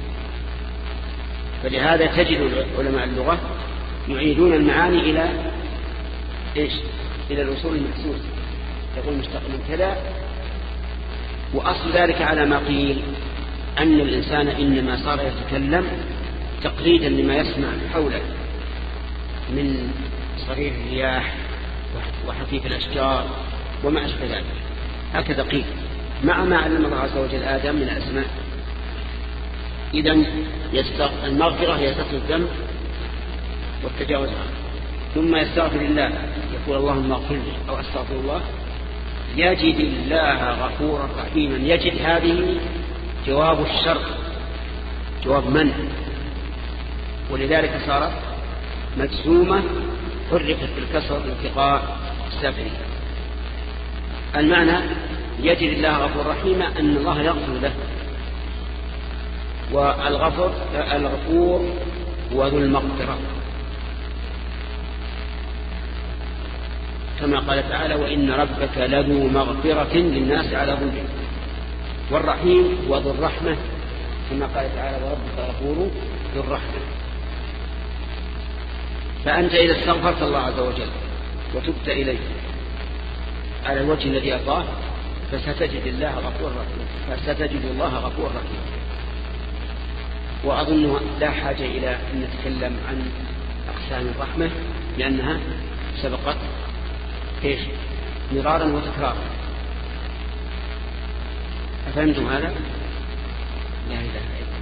فلهذا تجد علماء اللغة يعيدون المعاني إلى إيش؟ إلى الأصول المحسوسة، يقول مشتق من كذا. وأصل ذلك على ما قيل أن الإنسان إنما صار يتكلم تقليدا لما يسمع حوله من صرير الرياح وحفيف الأشجار وما أشبه ذلك، هكذا قيل، مع ما علم الله عز وجل آدم من الأسماء. إذن المغفرة هي ستر الذنب والتجاوز عنه، ثم يستغفر الله، يقول اللهم اغفر لي أو أستغفر الله، يجد الله غفورا رحيما. يجد هذه جواب الشرط، جواب من، ولذلك صارت مجزومة حركت بالكسر التقاء السافرين. المعنى يجد الله غفور رحيما أن الله يغفر له، والغفور الغفور هو ذو المغفرة، كما قال تعالى وإن ربك لذو مغفرة للناس على ظلمهم. والرحيم وذو الرحمة، كما قال تعالى وربك غفور ذو الرحمة. فأنت إذا استغفرت الله عز وجل وتبت إليه على الوجه الذي أرضاه فستجد الله غفور رحيم، فستجد الله غفور رحيم. وأظن لا حاجة إلى أن نتكلم عن أقسام الرحمة، لأنها سبقت إيش؟ مرارا وتكرارا. أفهمتم هذا؟ لا إله إلا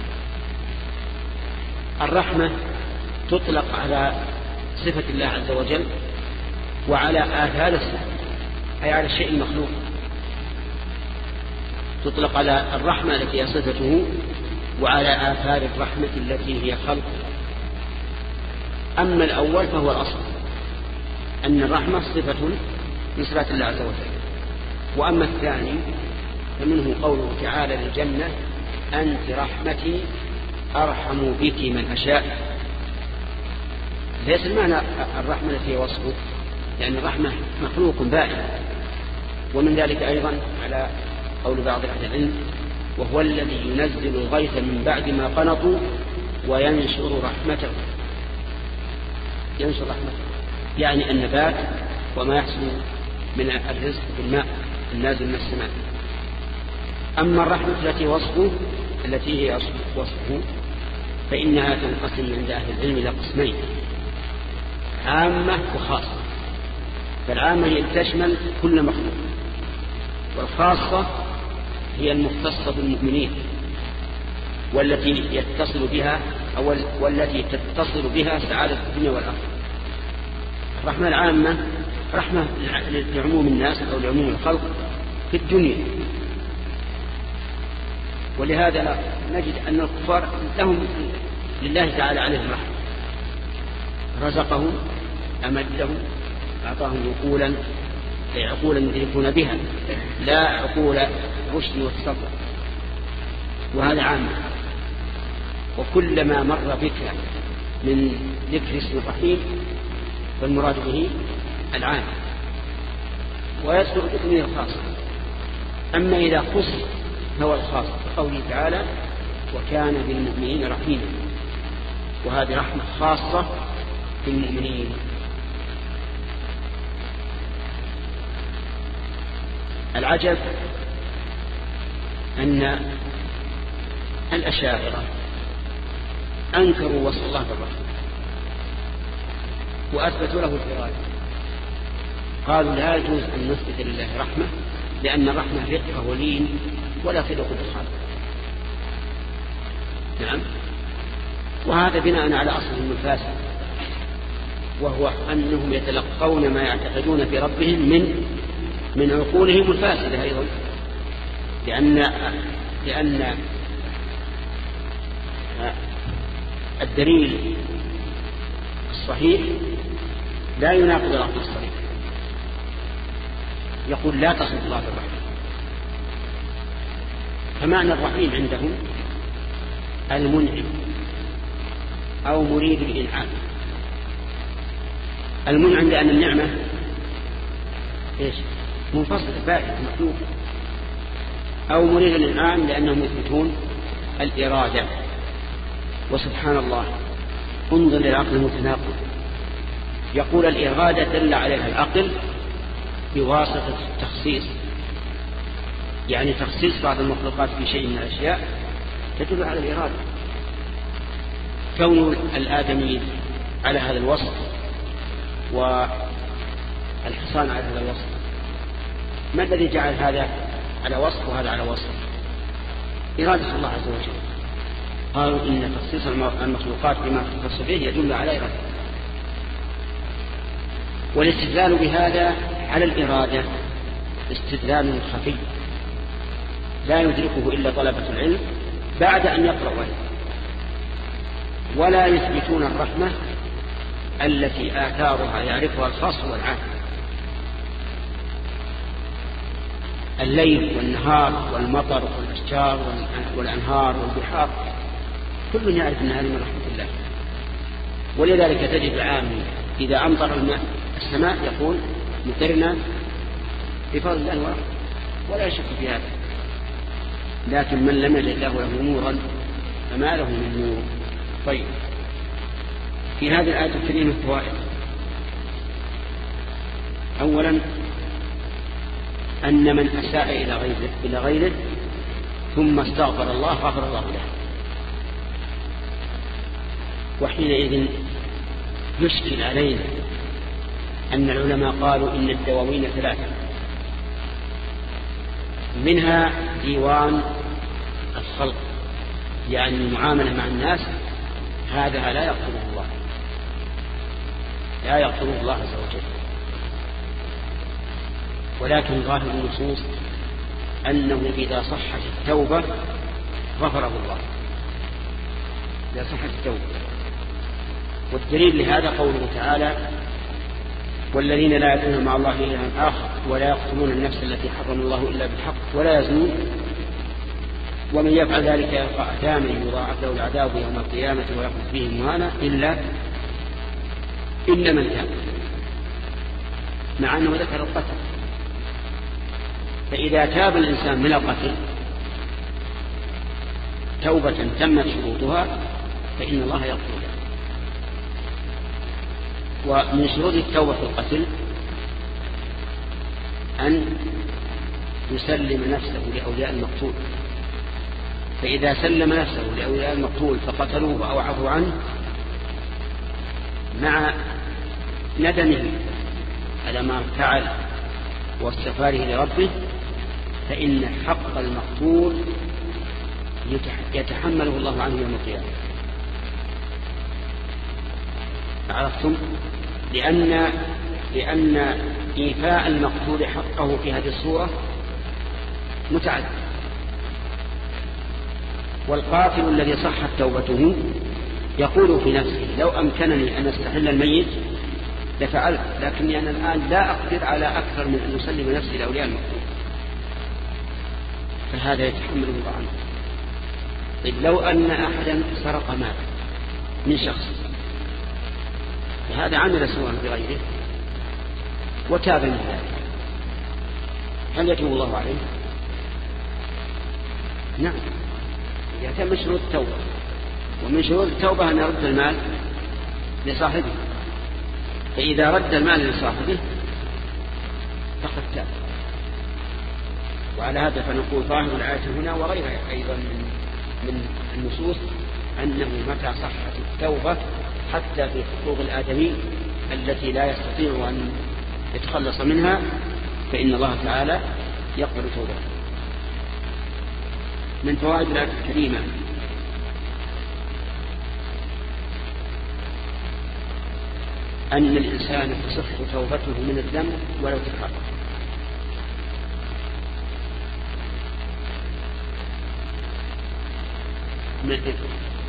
الله. الرحمة تطلق على صفة الله عز وجل وعلى آثار الصفة، أي على الشيء المخلوق. تطلق على الرحمة التي هي صفته وعلى آثار الرحمة التي هي خلق. أما الأول فهو الأصل، أن الرحمة صفة من صفات الله عز وجل. وأما الثاني فمنه قوله تعالى للجنة أنت رحمتي أرحم بك من أشاء. ليس المعنى الرحمة التي وصفه، لأن الرحمة مخلوق بائن. ومن ذلك أيضا على قول بعض أهل العلم وهو الذي ينزل الغيث من بعد ما قنطوا وينشر رحمته. ينشر رحمته يعني النبات وما يحصل من الرزق بالماء النازل من السماء. أما الرحمة التي وصفه التي هي وصفه فإنها تنقسم عند أهل العلم إلى قسمين، عامة وخاصة. فالعامة هي تشمل كل مخلوق، والخاصة هي المختصة بالمؤمنين والتي يتصل بها أو والتي تتصل بها سعادة الدنيا والآخرة. الرحمة العامة رحمة لعموم الناس أو لعموم الخلق في الدنيا، ولهذا نجد أن الكفار لهم لله تعالى عليهم رحمة، رزقهم أمدهم أعطاهم عقولا عقولا يدركون بها لا عقول رشد وتصرف، وهذا عام. وكلما مر بك من ذكر اسم الرحيم فالمراد به العام، ويذكر باسمه الخاص. أما إذا خص فهو الخاص بقوله تعالى وكان بالمؤمنين رحيما، وهذه رحمة خاصة بالمؤمنين. العجب أن الأشاعرة أنكروا وصف الله بالرحمة وأثبتوا له الإرادة. قالوا لا يجوز أن نثبت لله رحمة لأن الرحمة رقة ولين ولا تليق بالخالق. نعم، وهذا بناء على أصلهم الفاسد، وهو أنهم يتلقون ما يعتقدون في ربهم من من عقولهم الفاسدة أيضا، لأن لأن الدليل الصحيح لا يناقض العقل الصحيح. يقول لا تصف الله بالرحمة، فمعنى الرحيم عندهم المنعم أو مريد الإنعام. المنعم لأن النعمة إيش؟ منفصلة بائعة مخلوق، أو مريد الإنعام لأنهم يثبتون الإرادة. وسبحان الله، انظر للعقل المتناقض، يقول الإرادة دل عليها العقل بواسطة التخصيص، يعني تخصيص بعض المخلوقات في شيء من الأشياء تدل على الإرادة. كون الآدمي على هذا الوصف والحصان على هذا الوصف، ما الذي جعل هذا على وصف وهذا على وصف؟ إرادة الله عز وجل. قالوا إن تخصيص المخلوقات بما تخص به يدل على إرادة. والاستدلال بهذا على الإرادة استدلال خفي لا يدركه إلا طلبة العلم بعد أن يقرأوا عليه، ولا يثبتون الرحمة التي آثارها يعرفها الخاص والعام. الليل والنهار والمطر والأشجار والأنهار والبحار كل يعرف أن هذه من رحمة الله. ولذلك تجد العامي إذا أمطر الماء السماء يقول مطرنا بفضل الله ورحمة، ولا يشك في هذا. لكن من لم يجد الله له نورا فما له من نور. طيب، في هذه الآية الكريمة فوائد. أولا أن من أساء إلى غيره إلى غيره ثم استغفر الله غفر الله له، وحينئذ يشكل علينا أن العلماء قالوا إن الدواوين ثلاثة، منها ديوان الخلق يعني المعاملة مع الناس، هذا لا يغفره الله لا يغفره الله عز وجل. ولكن ظاهر النصوص أنه إذا صحت التوبة غفره الله، إذا صحت التوبة. والدليل لهذا قوله تعالى والذين لا يدعون مع الله إلها آخر ولا يقتلون النفس التي حرم الله إلا بالحق ولا يزنون ومن يفعل ذلك يلقى أثاما يضاعف له العذاب يوم القيامة ويخلد فيه مهانا إلا إلا من تاب، مع أنه ذكر القتل. فإذا تاب الإنسان من القتل توبة تمت شروطها فإن الله يغفر له. ومن شروط التوبة في القتل أن يسلم نفسه لأولياء المقتول، فإذا سلم نفسه لأولياء المقتول فقتلوه أو عفوا عنه مع ندمه على ما فعل واستغفاره لربه، فإن حق المقتول يتحمله الله عنه يوم القيامة. عرفتم؟ لأن لأن إيفاء المقتول حقه في هذه الصورة متعدد. والقاتل الذي صحت توبته يقول في نفسه لو أمكنني أن أستحل الميت لفعلت، لكني أنا الآن لا أقدر على أكثر من أن أسلم نفسي لأولياء المقتول، فهذا يتحمله الله عنه. طيب، لو أن أحدا سرق مال من شخص وهذا عمل سوءا بغيره وتاب من ذلك، هل يتوب الله عليه؟ نعم، يتم شروط التوبة. ومن شروط التوبة أن يرد المال لصاحبه، فإذا رد المال لصاحبه فقد تاب. وعلى هذا فنقول ظاهر الآية هنا وغيرها أيضا من من النصوص أنه متى صحت التوبة حتى في حقوق الآدمي التي لا يستطيع أن يتخلص منها فإن الله تعالى يقبل توبته. من فوائد الآية الكريمة أن الإنسان تصح توبته من الذنب ولو تكرر. من الذنب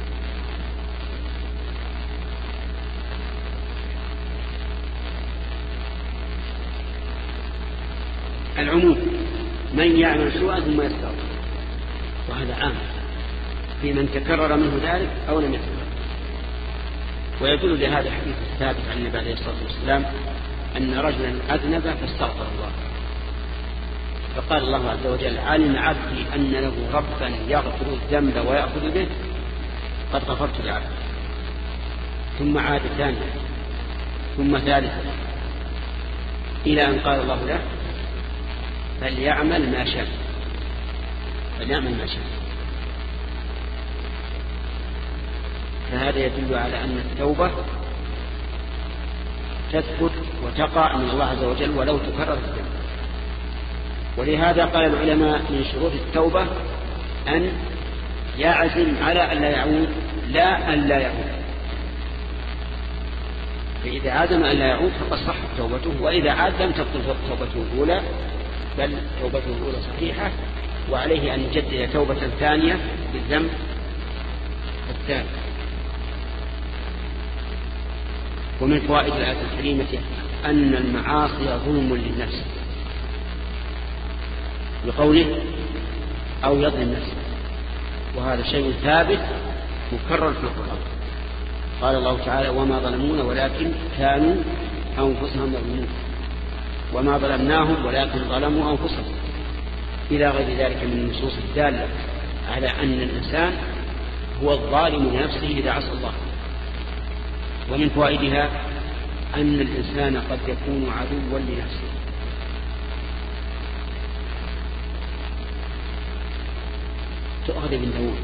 العموم من يعمل سوءا ثم يستغفر، وهذا عام في من تكرر منه ذلك أو لم يتكرر. ويدل لهذا الحديث الثابت عن النبي عليه الصلاة والسلام أن رجلا أذنب فاستغفر الله فقال الله عز وجل علم عبدي أن له ربا يغفر الذنب ويأخذ به قد غفرت لعبدي. ثم عاد ثانيا ثم ثالثا إلى أن قال الله له فليعمل ما شاء فليعمل ما شاء. فهذا يدل على أن التوبة تثبت وتقع من الله عز وجل ولو تكرر الذنب. ولهذا قال العلماء من شروط التوبة أن يعزم على أن لا يعود لا أن لا يعود. فإذا عزم أن لا يعود فقد صحت توبته، وإذا عاد لم تبطل توبته الأولى بل توبته الأولى صحيحة، وعليه أن يجدد توبة ثانية بالذنب الثاني. ومن فوائد الآية الكريمة أن المعاصي ظلم للنفس بقوله أو يظلم نفسه، وهذا شيء ثابت مكرر في القرآن. قال الله تعالى وما ظلمون ولكن كانوا أنفسهم يظلمون وما ظلمناهم ولكن ظلموا أنفسهم إلى غير ذلك من النصوص الدالة على أن الإنسان هو الظالم لنفسه إذا عصى الله. ومن فوائدها أن الإنسان قد يكون عدوا لنفسه. تؤخذ من داود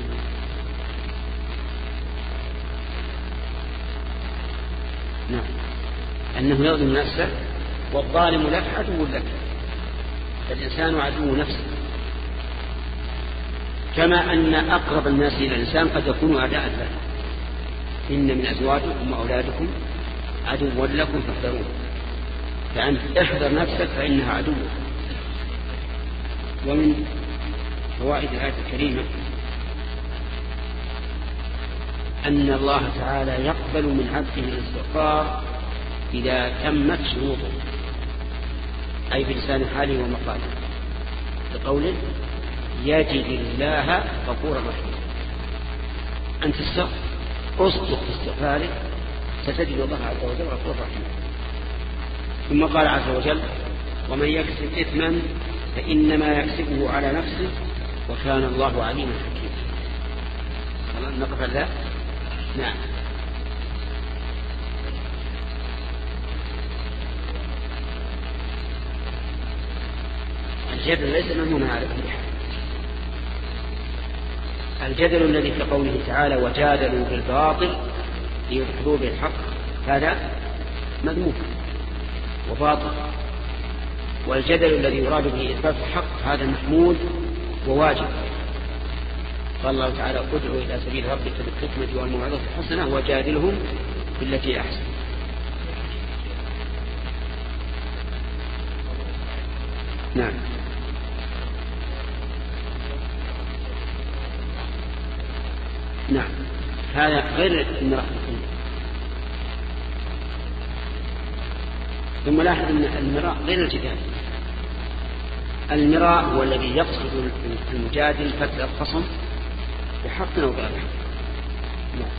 نعم أنه يظلم نفسه والظالم لك عدو لك، فالإنسان عدو نفسه، كما أن أقرب الناس إلى الإنسان قد يكون أعداء له. إن من أزواجكم وأولادكم عدوا لكم فاحذروه، فأنت احذر نفسك فإنها عدو. ومن فوائد الآية الكريمة أن الله تعالى يقبل من عبده الاستغفار إذا تمت شروطه، أي بلسان حاله ومقاله، بقوله يجد الله غفورا رحيما. أنت تستغفر أصدق في استغفارك ستجد الله عز وجل غفورا رحيما. ثم قال عز وجل ومن يكسب إثما فإنما يكسبه على نفسه وكان الله عليما حكيما. نقف على ذلك. نعم. الجدل ليس مهما على كل حال. الجدل الذي في قوله تعالى وجادلوا بالباطل ليدحضوا بالحق هذا مذموم وباطل، والجدل الذي يراد به إثبات الحق هذا محمود وواجب. قال الله تعالى ادعو إلى سبيل ربك بالحكمة والموعظة الحسنة وجادلهم بالتي أحسن. نعم. نعم هذا غير المراء. ثم لاحظ أن المراء غير الجدال. المراء هو الذي يقصد المجادل فتح الخصم بحق أو باطل. نعم.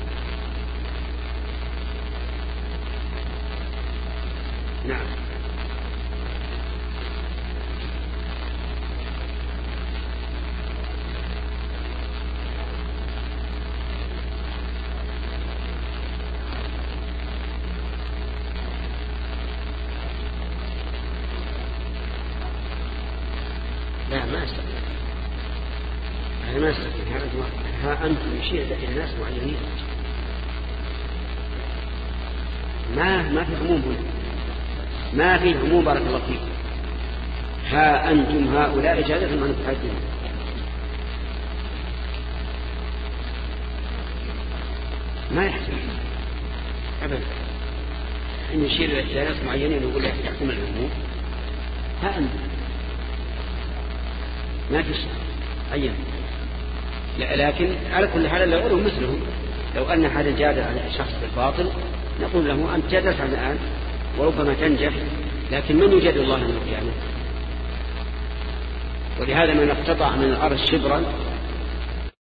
نعم. لا ما استطيع. يتماسك. ها أنتم يشير إلى ناس معينين، ما ما في عموم هنا، ما في عموم. بارك الله فيكم. ها أنتم هؤلاء جادتهم عن التحدث، ما يحسن أبدا أن يشير إلى ناس معينين ويقول لك يحكم العموم. ها أنتم ما في شيء عين. لكن على كل حال لا يقولوا مثله. لو أن حدا جادل على شخص بالباطل نقول له أنت جادلت عن الآن وربما تنجح، لكن من يجادل الله يوم القيامة؟ ولهذا من اقتطع من الأرض شبرا